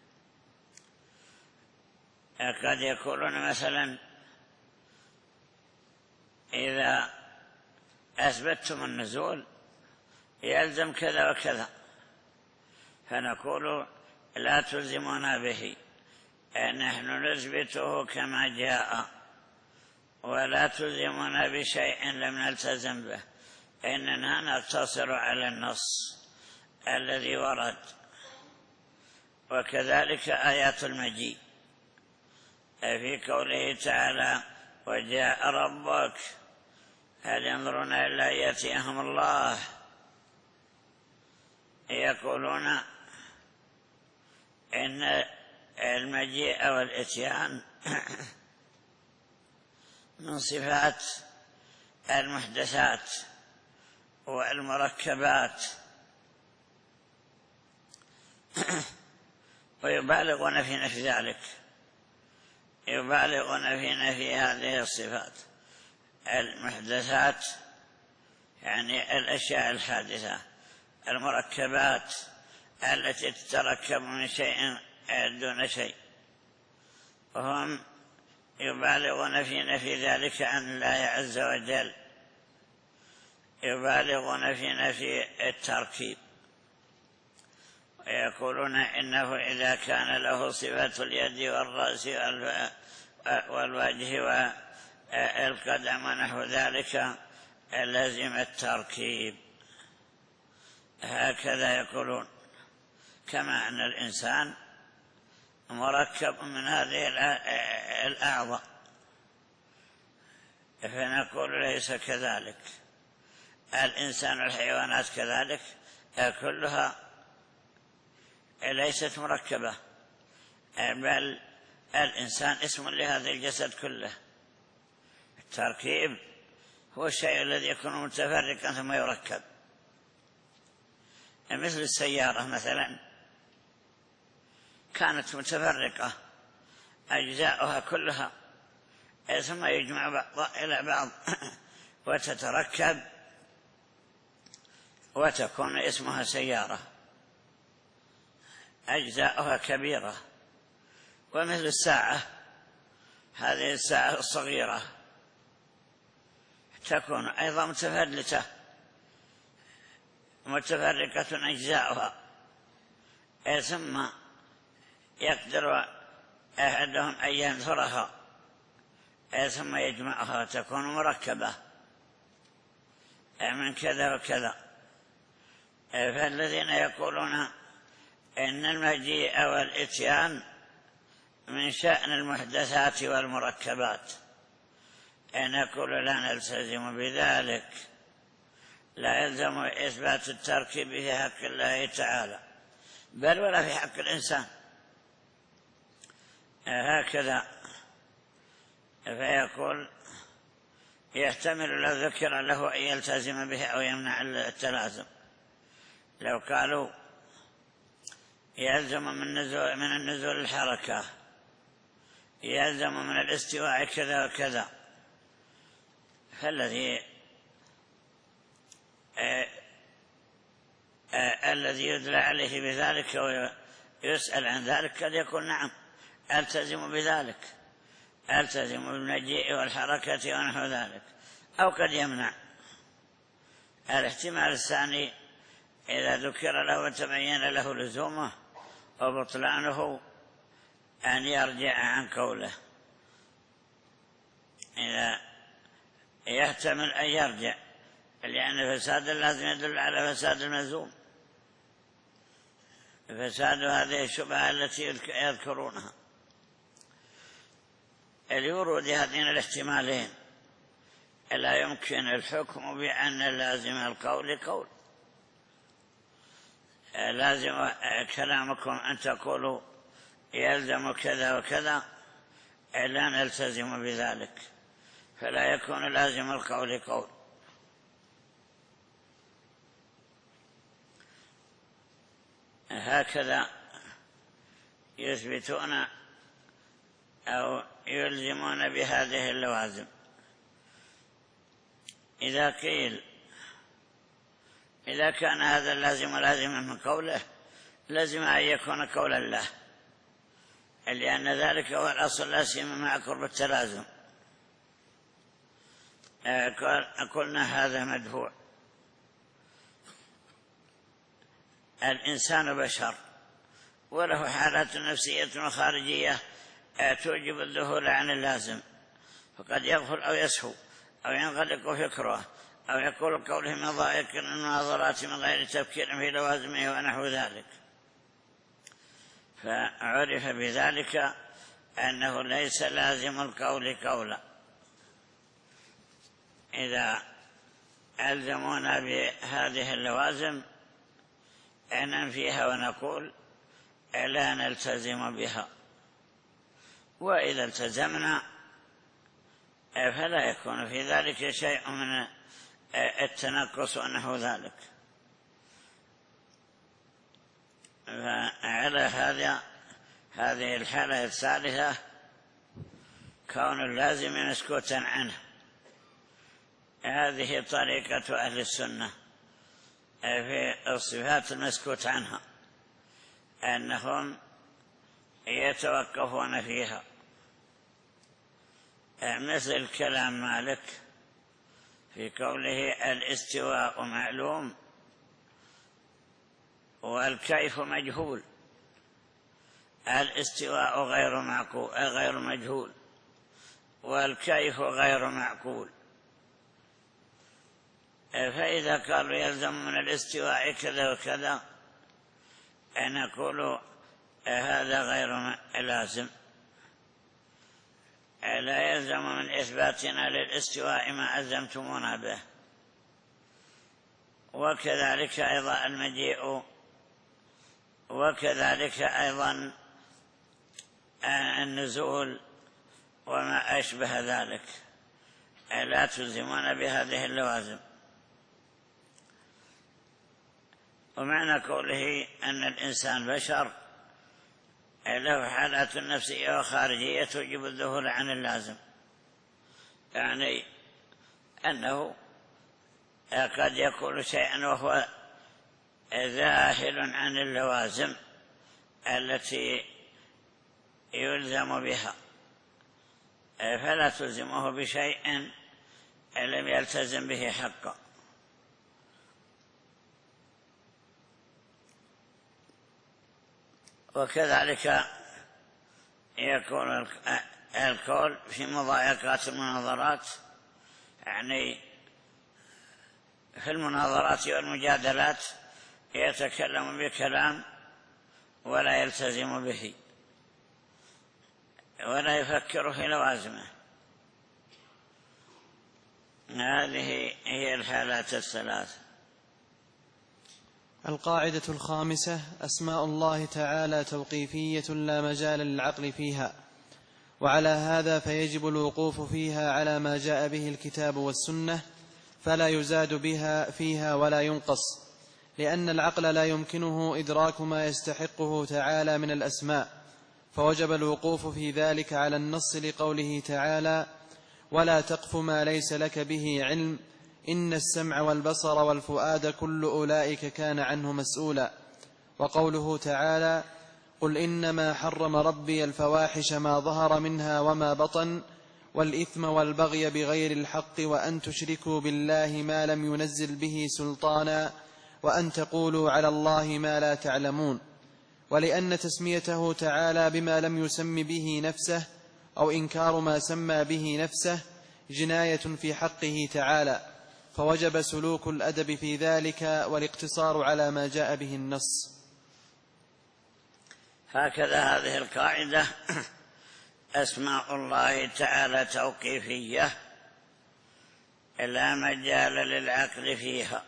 قد يقولون مثلا إذا أثبتتم النزول يلزم كذا وكذا، فنقول لا تلزمنا به، نحن نثبته كما جاء، ولا تلزمنا بشيء لم نلتزم به، إننا نقتصر على النص الذي ورد. وكذلك آيات المجيء في قوله تعالى وجاء ربك هل ينظرون إلا يأتيهم الله، يقولون إن المجيء والإتيان من صفات المحدثات والمركبات، ويبالغون في نفي ذلك، يبالغون في نفي هذه الصفات. المحدثات يعني الأشياء الحادثة، المركبات التي تتركب من شيء دون شيء، وهم يبالغون في نفي ذلك عن الله عز وجل، يبالغون في نفي التركيب، ويقولون إنه إذا كان له صفة اليد والرأس والوجه والقدم ونحو ذلك لازم التركيب. هكذا يقولون، كما أن الإنسان مركب من هذه الأعضاء، فنقول ليس كذلك. الإنسان والحيوانات كذلك كلها ليست مركبة، بل الإنسان اسم لهذا الجسد كله. التركيب هو الشيء الذي يكون متفرقا ثم يركب، مثل السيارة مثلا كانت متفرقة أجزاؤها كلها، ثم يجمع بعضها إلى بعض وتتركب وتكون اسمها سيارة، أجزاؤها كبيرة. ومثل الساعة، هذه الساعة الصغيرة تكون أيضا متفلتة متفرقة أجزاؤها، ثم يقدر أحدهم أن ينثرها ثم يجمعها تكون مركبة من كذا وكذا. فالذين يقولون إن المجيء والإتيان من شأن المحدثات والمركبات نقول لا نلتزم بذلك، لا يلزم إثبات الترك في حق الله تعالى بل ولا في حق الإنسان هكذا. فيقول يحتمل لو ذكر له أن يلتزم به أو يمنع التلازم. لو قالوا يلزم من نزول من النزول الحركة، يلزم من الاستواء كذا وكذا، فالذي آه آه الذي يدلى عليه بذلك ويسأل عن ذلك قد يقول نعم ألتزم بذلك، ألتزم بالمجيء والحركة ونحو ذلك، أو قد يمنع. الاحتمال الثاني إذا ذكر له وتبين له لزومه وبطلانه أن يرجع عن قوله، إذا يحتمل أن يرجع، لأن فساد لازم يدل على فساد الملزوم، فساد هذه الشبهة التي يذكرونها لورود هذين الاحتمالين. لا يمكن الحكم بأن لازم القول قول. لازم كلامكم أن تقولوا يلزم كذا وكذا لا نلتزم بذلك، فلا يكون لازم القول قول. هكذا يثبتون أو يلزمون بهذه اللوازم. إذا قيل إذا كان هذا اللازم لازما من قوله لازم أن يكون قول الله، لأن ذلك هو الأصل لا سيما مع قرب التلازم. قلنا هذا مدفوع. الإنسان بشر وله حالات نفسية وخارجية توجب الذهول عن اللازم، فقد يغفل أو يسهو أو ينغلق فكره أو يقول قوله مضايق المناظرات من غير تفكير في لوازمه ونحو ذلك. فعرف بذلك أنه ليس لازم القول قولا. إذا ألزمونا بهذه اللوازم ننفيها ونقول لا نلتزم بها، وإذا التزمنا فلا يكون في ذلك شيء من التنقص ونحو ذلك. فعلى هذا هذه الحالة الثالثة كون اللازم مسكوتا عنه. هذه طريقة أهل السنة في الصفات المسكوت عنها، أنهم يتوقفون فيها، مثل كلام مالك في قوله الاستواء معلوم والكيف مجهول. الاستواء غير معقول غير مجهول والكيف غير معقول. فإذا قالوا يلزم من الاستواء كذا وكذا نقول هذا غير لازم، لا يلزم من إثباتنا للاستواء ما ألزمتمونا به. وكذلك أيضا المجيء، وكذلك أيضا النزول وما أشبه ذلك، لا تلزمون بهذه اللوازم. ومعنى قوله أن الإنسان بشر له حالات نفسية وخارجية توجب الذهول عن اللازم، يعني أنه قد يقول شيئا وهو ذاهل عن اللوازم التي يلزم بها، فلا تلزمه بشيء لم يلتزم به حقا. وكذلك يكون القول في مضايقات المناظرات، يعني في المناظرات والمجادلات يتكلم بكلام ولا يلتزم به ولا يفكر في لوازمه، هذه هي الحالات الثلاث. القاعدة الخامسة: أسماء الله تعالى توقيفية لا مجال للعقل فيها، وعلى هذا فيجب الوقوف فيها على ما جاء به الكتاب والسنة، فلا يزاد بها فيها ولا ينقص، لأن العقل لا يمكنه إدراك ما يستحقه تعالى من الأسماء، فوجب الوقوف في ذلك على النص لقوله تعالى: ولا تقف ما ليس لك به علم إن السمع والبصر والفؤاد كل أولئك كان عنه مسؤولا. وقوله تعالى: قل إنما حرم ربي الفواحش ما ظهر منها وما بطن والإثم والبغي بغير الحق وأن تشركوا بالله ما لم ينزل به سلطانا وأن تقولوا على الله ما لا تعلمون. ولأن تسميته تعالى بما لم يسم به نفسه أو إنكار ما سمى به نفسه جناية في حقه تعالى، فوجب سلوك الأدب في ذلك والاقتصار على ما جاء به النص. هكذا هذه القاعدة: أسماء الله تعالى توقيفية لا مجال للعقل فيها،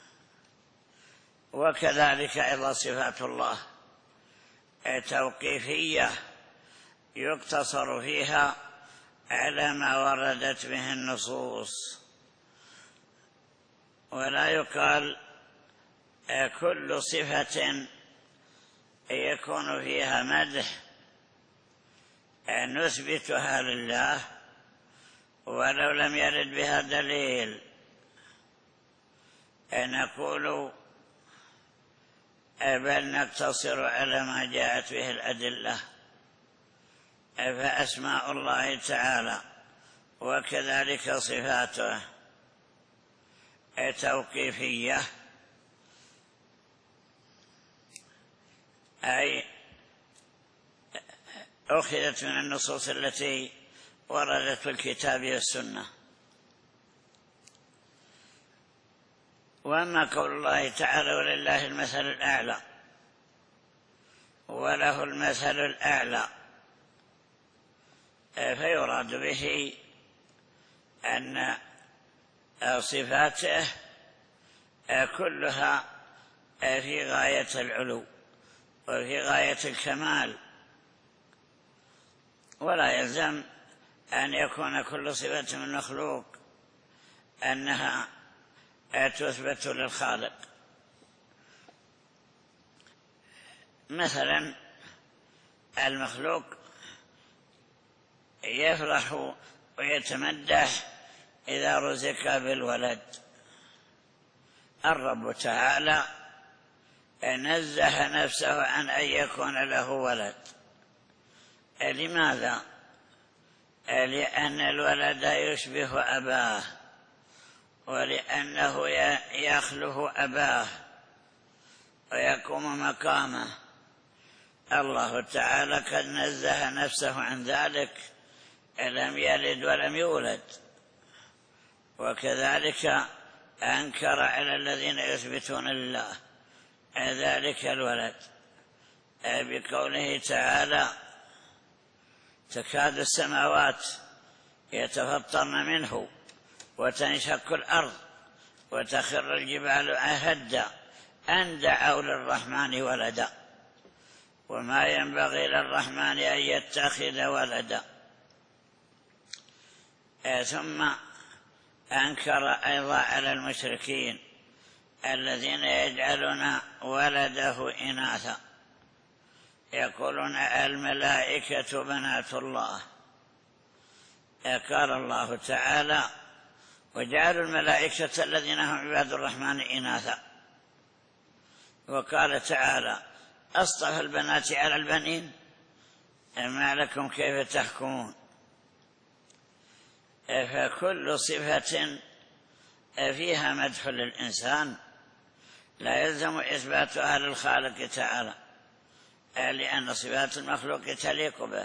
وكذلك أيضا صفات الله توقيفية يقتصر فيها على ما وردت به النصوص، ولا يقال كل صفة يكون فيها مدح نثبتها لله ولو لم يرد بها دليل، نقول بل نقتصر على ما جاءت به الأدلة. فأسماء الله تعالى وكذلك صفاته توقيفية، أي أخذت من النصوص التي وردت في الكتاب والسنة. وأما قول الله تعالى: ولله المثل الأعلى، وله المثل الأعلى، فيراد به أن صفاته كلها في غاية العلو وفي غاية الكمال، ولا يلزم أن يكون كل صفة من مخلوق أنها تثبت للخالق. مثلا المخلوق يفرح ويتمدح إذا رزق بالولد، الرب تعالى نزه نفسه عن أن يكون له ولد. لماذا؟ لأن الولد يشبه أباه، ولأنه يخلف أباه ويقوم مقامه. الله تعالى قد نزه نفسه عن ذلك، لم يلد ولم يولد. وكذلك أنكر على الذين يثبتون لله ذلك الولد بقوله تعالى: تكاد السماوات يتفطرن منه وتنشق الأرض وتخر الجبال هدا أن دعوا للرحمن ولدا وما ينبغي للرحمن أن يتخذ ولدا. ثم أنكر أيضا على المشركين الذين يجعلون ولده إناثا، يقولون الملائكة بنات الله. قال الله تعالى: وجعلوا الملائكة الذين هم عباد الرحمن إناثا. وقال تعالى: أصطفى البنات على البنين ما لكم كيف تحكمون. فكل صفة فيها مدح للإنسان لا يلزم إثباتها للخالق تعالى، لأن صفات المخلوق تليق به.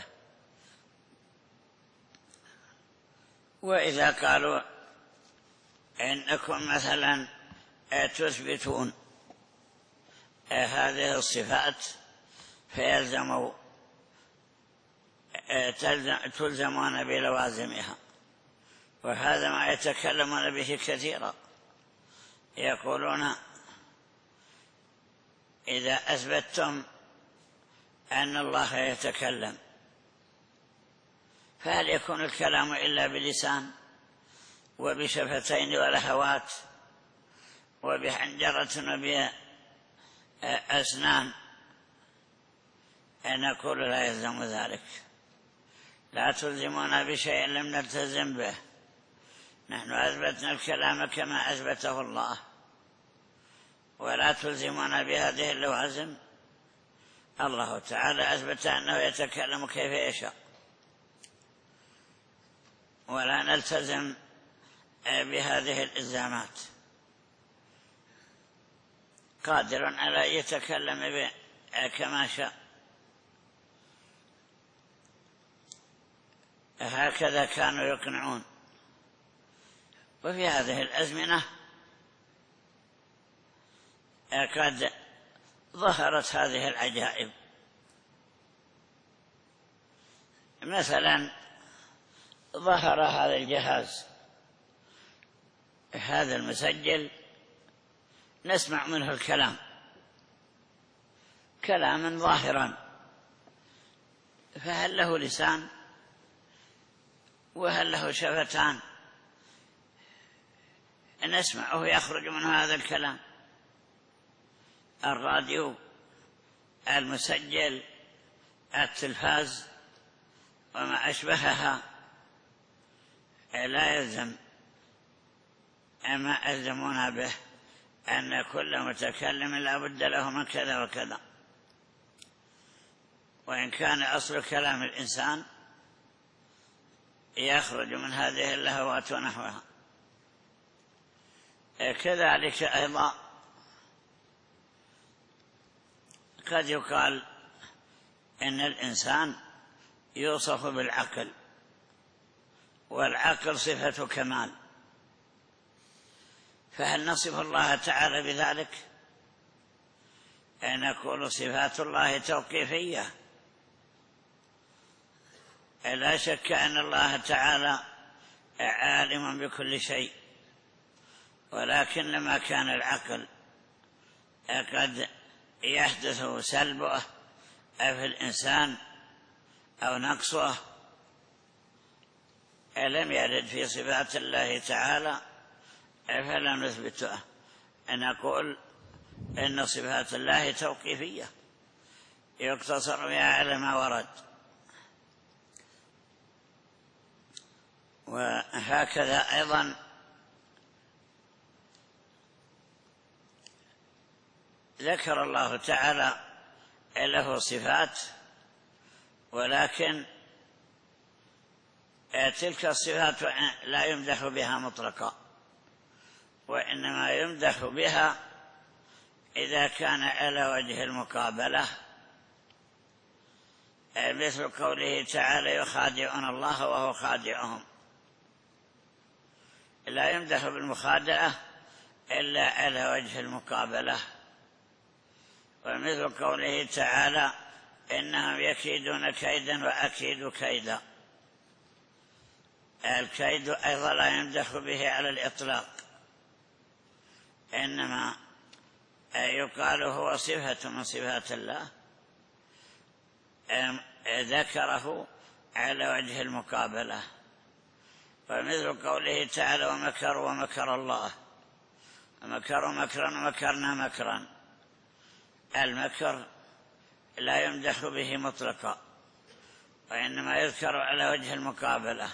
وإذا قالوا إنكم مثلا تثبتون هذه الصفات فيلزم تلزمون بلوازمها، وهذا ما يتكلمون به كثيرا، يقولون إذا أثبتتم أن الله يتكلم فهل يكون الكلام إلا بلسان وبشفتين ولهوات وبحنجرة وبأسنان؟ نقول لا يلزم ذلك، لا تلزمونا بشيء لم نلتزم به، نحن أثبتنا الكلام كما أثبته الله، ولا تلزمونا بهذه اللوازم. الله تعالى أثبت أنه يتكلم كيف يشاء، ولا نلتزم بهذه الإلزامات. قادر على أن يتكلم كما شاء. هكذا كانوا يقنعون. وفي هذه الأزمنة قد ظهرت هذه العجائب. مثلا ظهر هذا الجهاز، هذا المسجل، نسمع منه الكلام كلاما ظاهرا، فهل له لسان وهل له شفتان نسمعه يخرج من هذا الكلام؟ الراديو، المسجل، التلفاز وما أشبهها لا يلزم أما ألزمونا به أن كل متكلم لا بد له من كذا وكذا، وإن كان أصل كلام الإنسان يخرج من هذه اللهوات ونحوها. كذلك أيضا قد يقال إن الإنسان يوصف بالعقل، والعقل صفة كمال، فهل نصف الله تعالى بذلك؟ نقول صفات الله توقيفية. لا شك أن الله تعالى عالم بكل شيء، ولكن لما كان العقل قد يحدث سلبه في الإنسان أو نقصه لم يرد في صفات الله تعالى، فلا نثبته. نقول إن صفات الله توقيفية يقتصر بها على ما ورد. وهكذا أيضا ذكر الله تعالى له صفات، ولكن تلك الصفات لا يمدح بها مطلقا، وإنما يمدح بها إذا كان على وجه المقابلة، مثل قوله تعالى يخادعون الله وهو خادعهم، لا يمدح بالمخادعة إلا على وجه المقابلة. ومثل قوله تعالى إنهم يكيدون كيدا وأكيد كيدا، الكيد أيضا لا يمدح به على الإطلاق، إنما يقال هو صفة من صفات الله ذكره على وجه المقابلة. ومثل قوله تعالى ومكروا ومكر الله، ومكروا مكرا ومكرنا مكرا، المكر لا يمدح به مطلقا، وإنما يذكر على وجه المقابلة.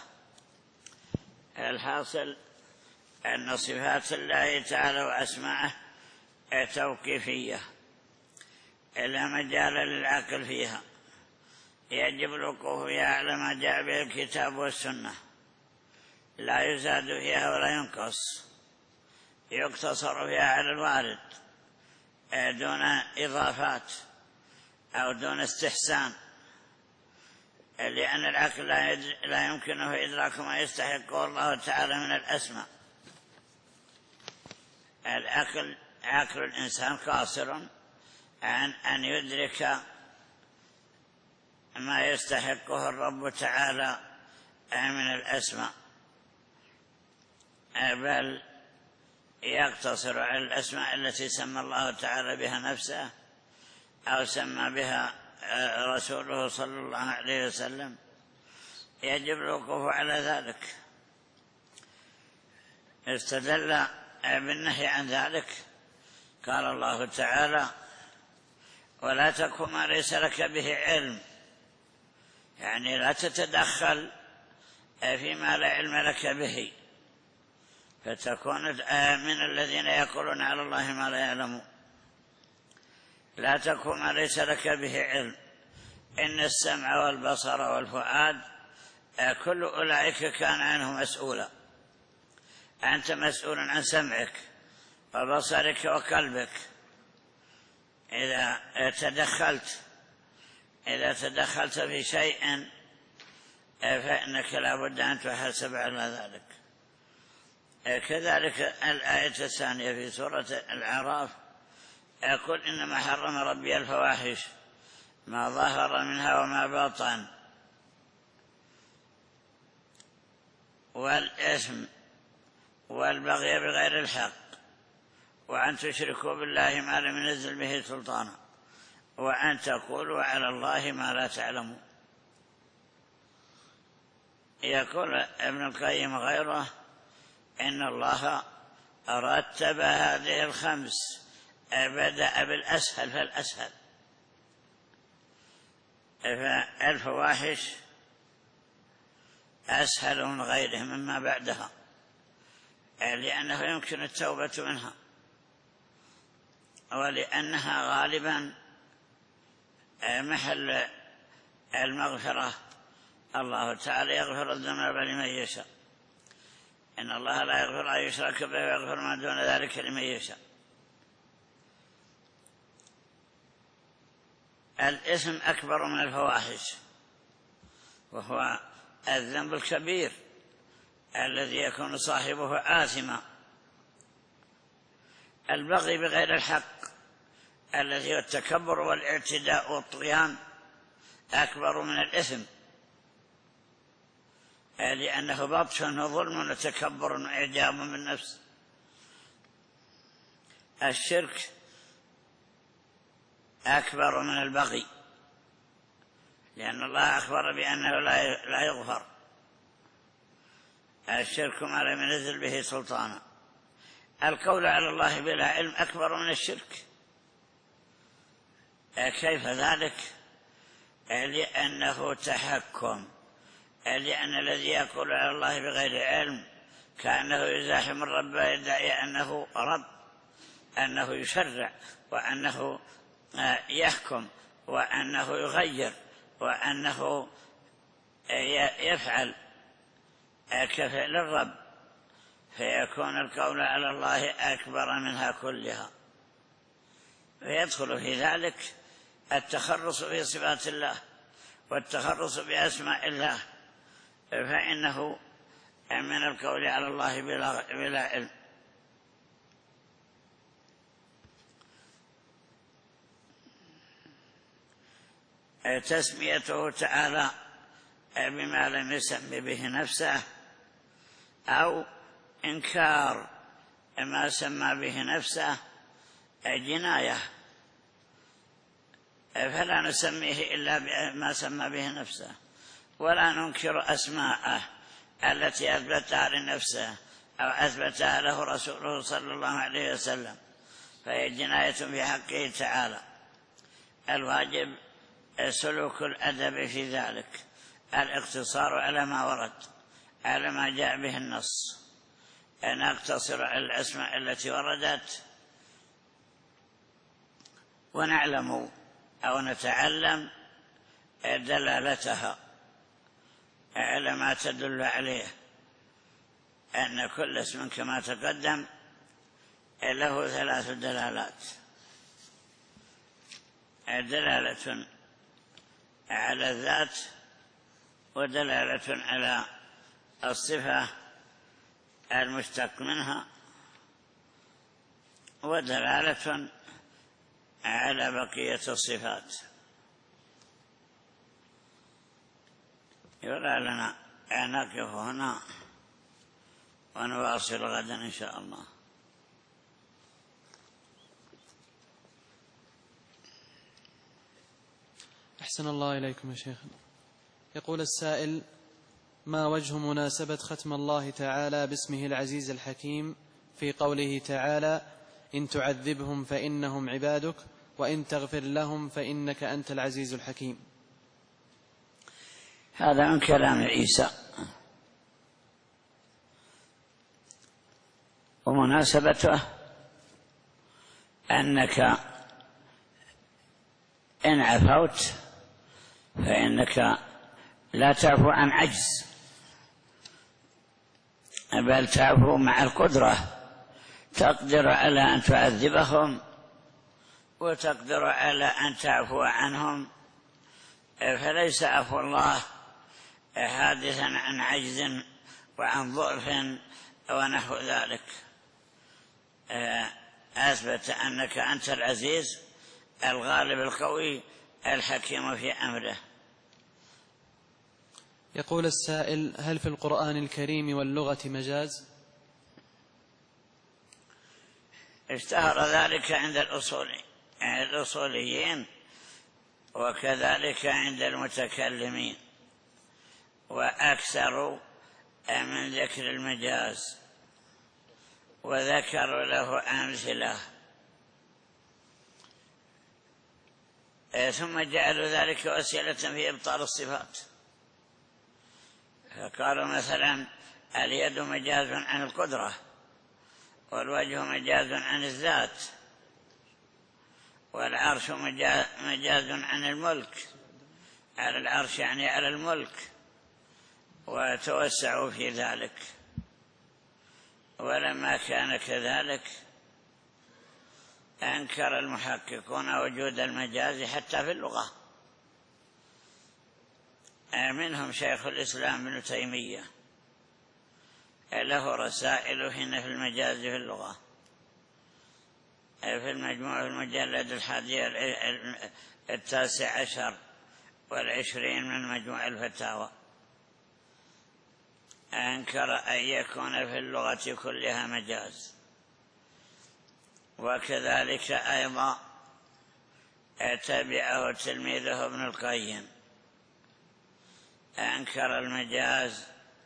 الحاصل أن صفات الله تعالى وأسماءه توقيفية لا مجال للعقل فيها، يجب الوقوف فيها على ما جاء به الكتاب والسنة، لا يزاد فيها ولا ينقص، يقتصر فيها على الوارد دون إضافات أو دون استحسان، لأن العقل لا يمكنه إدراك ما يستحقه الله تعالى من الأسماء. العقل عقل الإنسان قاصر عن أن يدرك ما يستحقه الرب تعالى من الأسماء، بل يقتصر على الأسماء التي سمى الله تعالى بها نفسه أو سمى بها رسوله صلى الله عليه وسلم، يجب الوقوف على ذلك. استدل بالنهي عن ذلك، قال الله تعالى: ولا تكن ما ليس لك به علم، يعني لا تتدخل فيما لا علم لك به، فتكون من الذين يقولون على الله ما لا يعلمون. لا تكن ما ليس لك به علم، إن السمع والبصر والفؤاد كل أولئك كان عنه مسؤولا. أنت مسؤول عن سمعك وبصرك وقلبك. إذا تدخلت إذا تدخلت في شيء فإنك لا بد أن تحاسب على ذلك. كذلك الآية الثانية في سورة الأعراف: يقول إنما حرم ربي الفواحش ما ظهر منها وما بطن والإثم والبغي بغير الحق وأن تشركوا بالله ما لم ينزل به سلطانا وأن تقولوا على الله ما لا تعلمون. يقول ابن القيم غيره: إن الله رتب هذه الخمس، بدأ بالأسهل فالأسهل. فالفواحش أسهل من غيره مما بعدها، لأنه يمكن التوبة منها، ولأنها غالبا محل المغفرة. الله تعالى يغفر الذنوب لمن يشاء، إن الله لا يغفر أن يشرك به ويغفر ما دون ذلك لمن يشاء. الإثم أكبر من الفواحش، وهو الذنب الكبير الذي يكون صاحبه آثما. البغي بغير الحق الذي هو التكبر والاعتداء والطغيان أكبر من الإثم، لأنه بطش وظلم وتكبر وإعجاب بالنفس. الشرك أكبر من البغي، لأن الله أخبر بأنه لا يغفر. الشرك ما لم ينزل به سلطانا. القول على الله بلا علم أكبر من الشرك. كيف ذلك؟ لأنه تحكم، لأن الذي يقول على الله بغير علم كأنه يزاحم الرب ويدعي أنه رب، أنه يشرع وأنه يحكم وأنه يغير وأنه يفعل كفعل الرب، فيكون القول على الله أكبر منها كلها. فيدخل في ذلك التخرص في صفات الله والتخرص بأسماء الله، فإنه من القول على الله بلا علم. تسميته تعالى بما لم يسم به نفسه أو إنكار ما سمى به نفسه جناية، فلا نسميه إلا بما سمى به نفسه، ولا ننكر أسماءه التي أثبتها لنفسه أو أثبتها له رسوله صلى الله عليه وسلم، فهي جناية في حقه تعالى. الواجب سلوك الأدب في ذلك، الاقتصار على ما ورد، على ما جاء به النص، نقتصر على الأسماء التي وردت ونعلم أو نتعلم دلالتها على ما تدل عليه، أن كل اسم كما تقدم له ثلاث دلالات: دلالة على الذات، ودلالة على الصفة المشتق منها، ودلالة على بقية الصفات. يرى لنا أن نقف هنا ونواصل غدا إن شاء الله. أحسن الله إليكم يا شيخ. يقول السائل: ما وجه مناسبة ختم الله تعالى باسمه العزيز الحكيم في قوله تعالى: إن تعذبهم فإنهم عبادك وإن تغفر لهم فإنك أنت العزيز الحكيم؟ هذا من كلام عيسى، ومناسبته أنك إن عفوت فإنك لا تعفو عن عجز، بل تعفو مع القدرة، تقدر على أن تعذبهم وتقدر على أن تعفو عنهم، فليس عفو الله حادثا عن عجز وعن ضعف ونحو ذلك. أثبت أنك أنت العزيز الغالب القوي الحكيم في أمره. يقول السائل: هل في القرآن الكريم واللغة مجاز؟ اشتهر ذلك عند الأصولي عند الأصوليين وكذلك عند المتكلمين، وأكثر من ذكر المجاز، وذكروا له أمثلة، ثم جعلوا ذلك وسيلة في إبطال الصفات، فقالوا مثلا اليد مجاز عن القدرة، والوجه مجاز عن الذات، والعرش مجاز عن الملك، على العرش يعني على الملك، وتوسعوا في ذلك. ولما كان كذلك أنكر المحققون وجود المجاز حتى في اللغة، منهم شيخ الإسلام ابن تيمية، له رسائل هنا في المجاز في اللغة، في المجموع المجلد الحادي التاسع عشر والعشرين من مجموع الفتاوى، أنكر أن يكون في اللغة كلها مجاز. وكذلك أيضا تبعه تلميذه ابن القيم، أنكر المجاز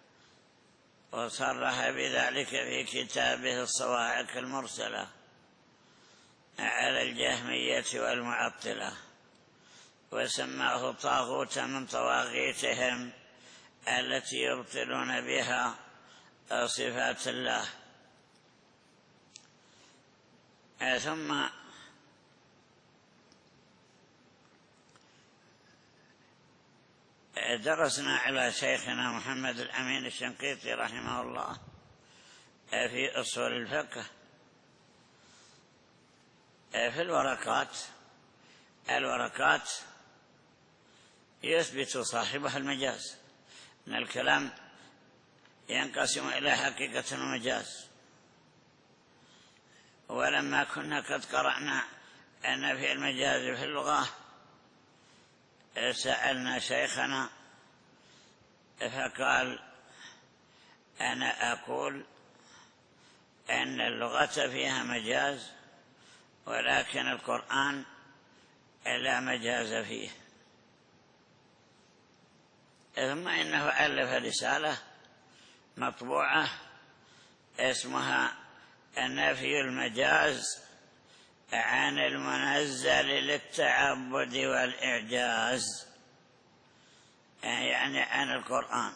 وصرح بذلك في كتابه الصواعق المرسلة على الجهمية والمعطلة، وسماه طاغوتا من طواغيتهم التي يبطلون بها صفات الله. ثم درسنا على شيخنا محمد الأمين الشنقيطي رحمه الله في أصول الفقه في الورقات الورقات يثبت صاحبها المجاز، أن الكلام ينقسم إلى حقيقة ومجاز. ولما كنا قد قرأنا أن في المجاز في اللغة سألنا شيخنا فقال: أنا أقول أن اللغة فيها مجاز، ولكن القرآن لا مجاز فيه. ثم إنه ألف رسالة مطبوعة اسمها نفي المجاز عن المنزل للتعبد والإعجاز، يعني عن القرآن،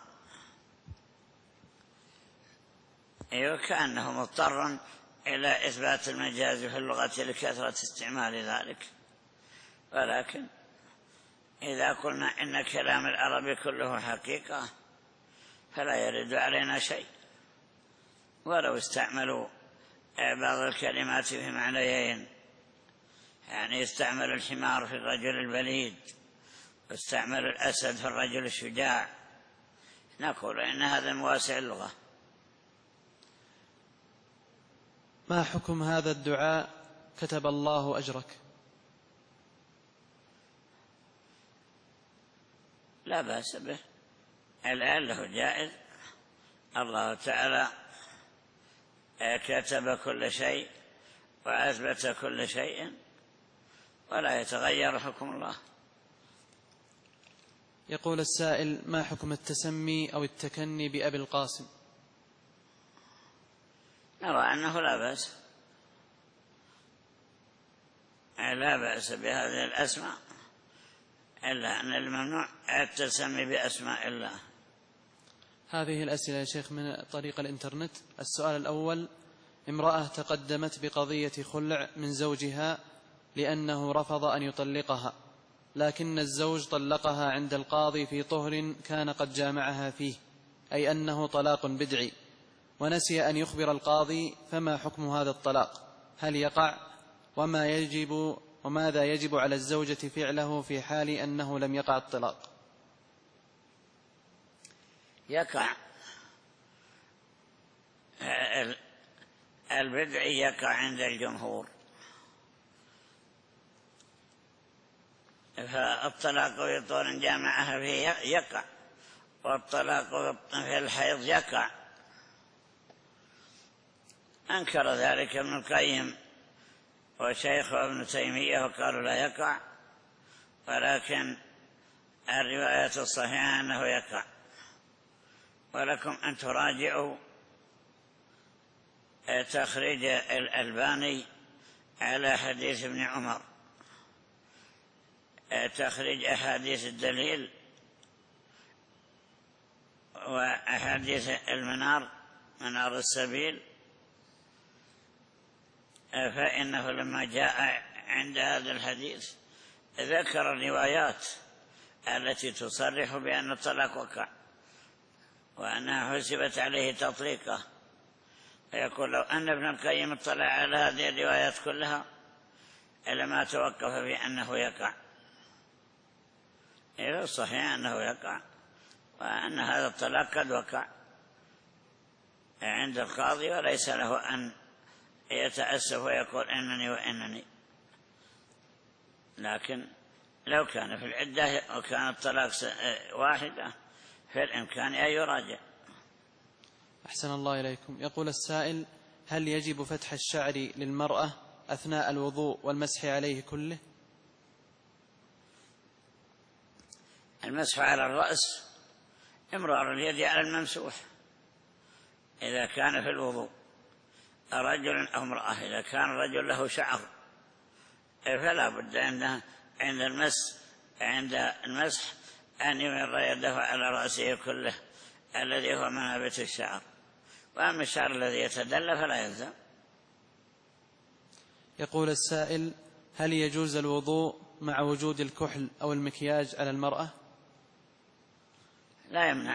وكأنه مضطر إلى إثبات المجاز في اللغة لكثرة استعمال ذلك. ولكن إذا قلنا إن كلام العرب كله حقيقة فلا يرد علينا شيء، ولو استعملوا بعض الكلمات في معنيين، يعني استعملوا الحمار في الرجل البليد واستعملوا الأسد في الرجل الشجاع، نقول إن هذا مواسع اللغة. ما حكم هذا الدعاء: كتب الله أجرك؟ لا بأس به، الآن له جائز. الله تعالى كتب كل شيء وأثبت كل شيء ولا يتغير حكم الله. يقول السائل: ما حكم التسمي أو التكني بأبي القاسم؟ نرى أنه لا بأس لا بأس بهذه الأسماء، إلا أن الممنوع التسمي بأسماء الله. هذه الأسئلة يا شيخ من طريق الإنترنت. السؤال الأول: امرأة تقدمت بقضية خلع من زوجها لأنه رفض أن يطلقها، لكن الزوج طلقها عند القاضي في طهر كان قد جامعها فيه، أي أنه طلاق بدعي، ونسي أن يخبر القاضي، فما حكم هذا الطلاق؟ هل يقع؟ وما يجب وماذا يجب على الزوجة فعله في حال أنه لم يقع الطلاق؟ يقع البدع يقع عند الجمهور، فالطلاق في طهر جامعها فيه يقع، والطلاق في الحيض يقع. أنكر ذلك ابن القيم وشيخه ابن تيمية وقالوا لا يقع، ولكن الرواية الصحيحة أنه يقع. ولكم أن تراجعوا تخريج الألباني على حديث ابن عمر، تخريج أحاديث الدليل وأحاديث المنار منار السبيل، فإنه لما جاء عند هذا الحديث ذكر الروايات التي تصرح بأن الطلاق وقع وأنها حسبت عليه تطليقه، فيقول لو أن ابن القيم اطلع على هذه الروايات كلها لما توقف في أنه يقع. إذا صحيح أنه يقع وأن هذا الطلاق قد وقع عند القاضي، وليس له أن يتأسف ويقول إنني وإنني. لكن لو كان في العدة وكان الطلاق واحدة في الإمكان أن يراجع. أحسن الله إليكم. يقول السائل: هل يجب فتح الشعر للمرأة أثناء الوضوء والمسح عليه كله؟ المسح على الرأس إمرار اليد على الممسوح إذا كان في الوضوء، رجل أو امرأة. إذا كان الرجل له شعر فلا بد عند المس عند المسح أن يمر يده على رأسه كله الذي هو منابت الشعر، وأما الشعر الذي يتدلى فلا يلزم. يقول السائل: هل يجوز الوضوء مع وجود الكحل أو المكياج على المرأة؟ لا يمنع،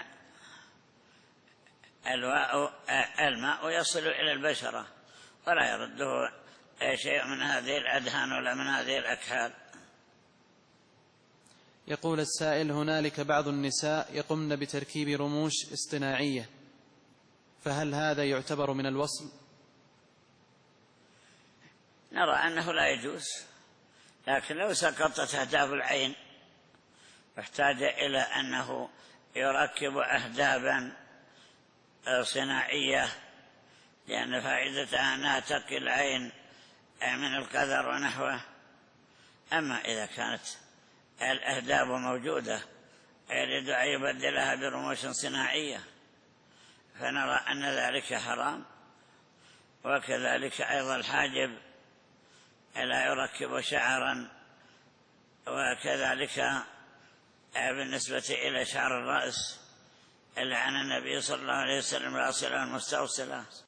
الماء يصل إلى البشرة ولا يرده شيء من هذه الأدهان ولا من هذه الأكحال. يقول السائل: هنالك بعض النساء يقمن بتركيب رموش اصطناعية، فهل هذا يعتبر من الوصل؟ نرى أنه لا يجوز، لكن لو سقطت أهداب العين واحتاج إلى أنه يركب أهدابا صناعية لأن فائدتها أنها تقي العين من القذر ونحوه. أما إذا كانت الأهداب موجودة يريد أن يبدلها برموش صناعية فنرى أن ذلك حرام. وكذلك أيضا الحاجب لا يركب شعرا، وكذلك بالنسبة إلى شعر الرأس لعن النبي صلى الله عليه وسلم الأصل المستوصلة.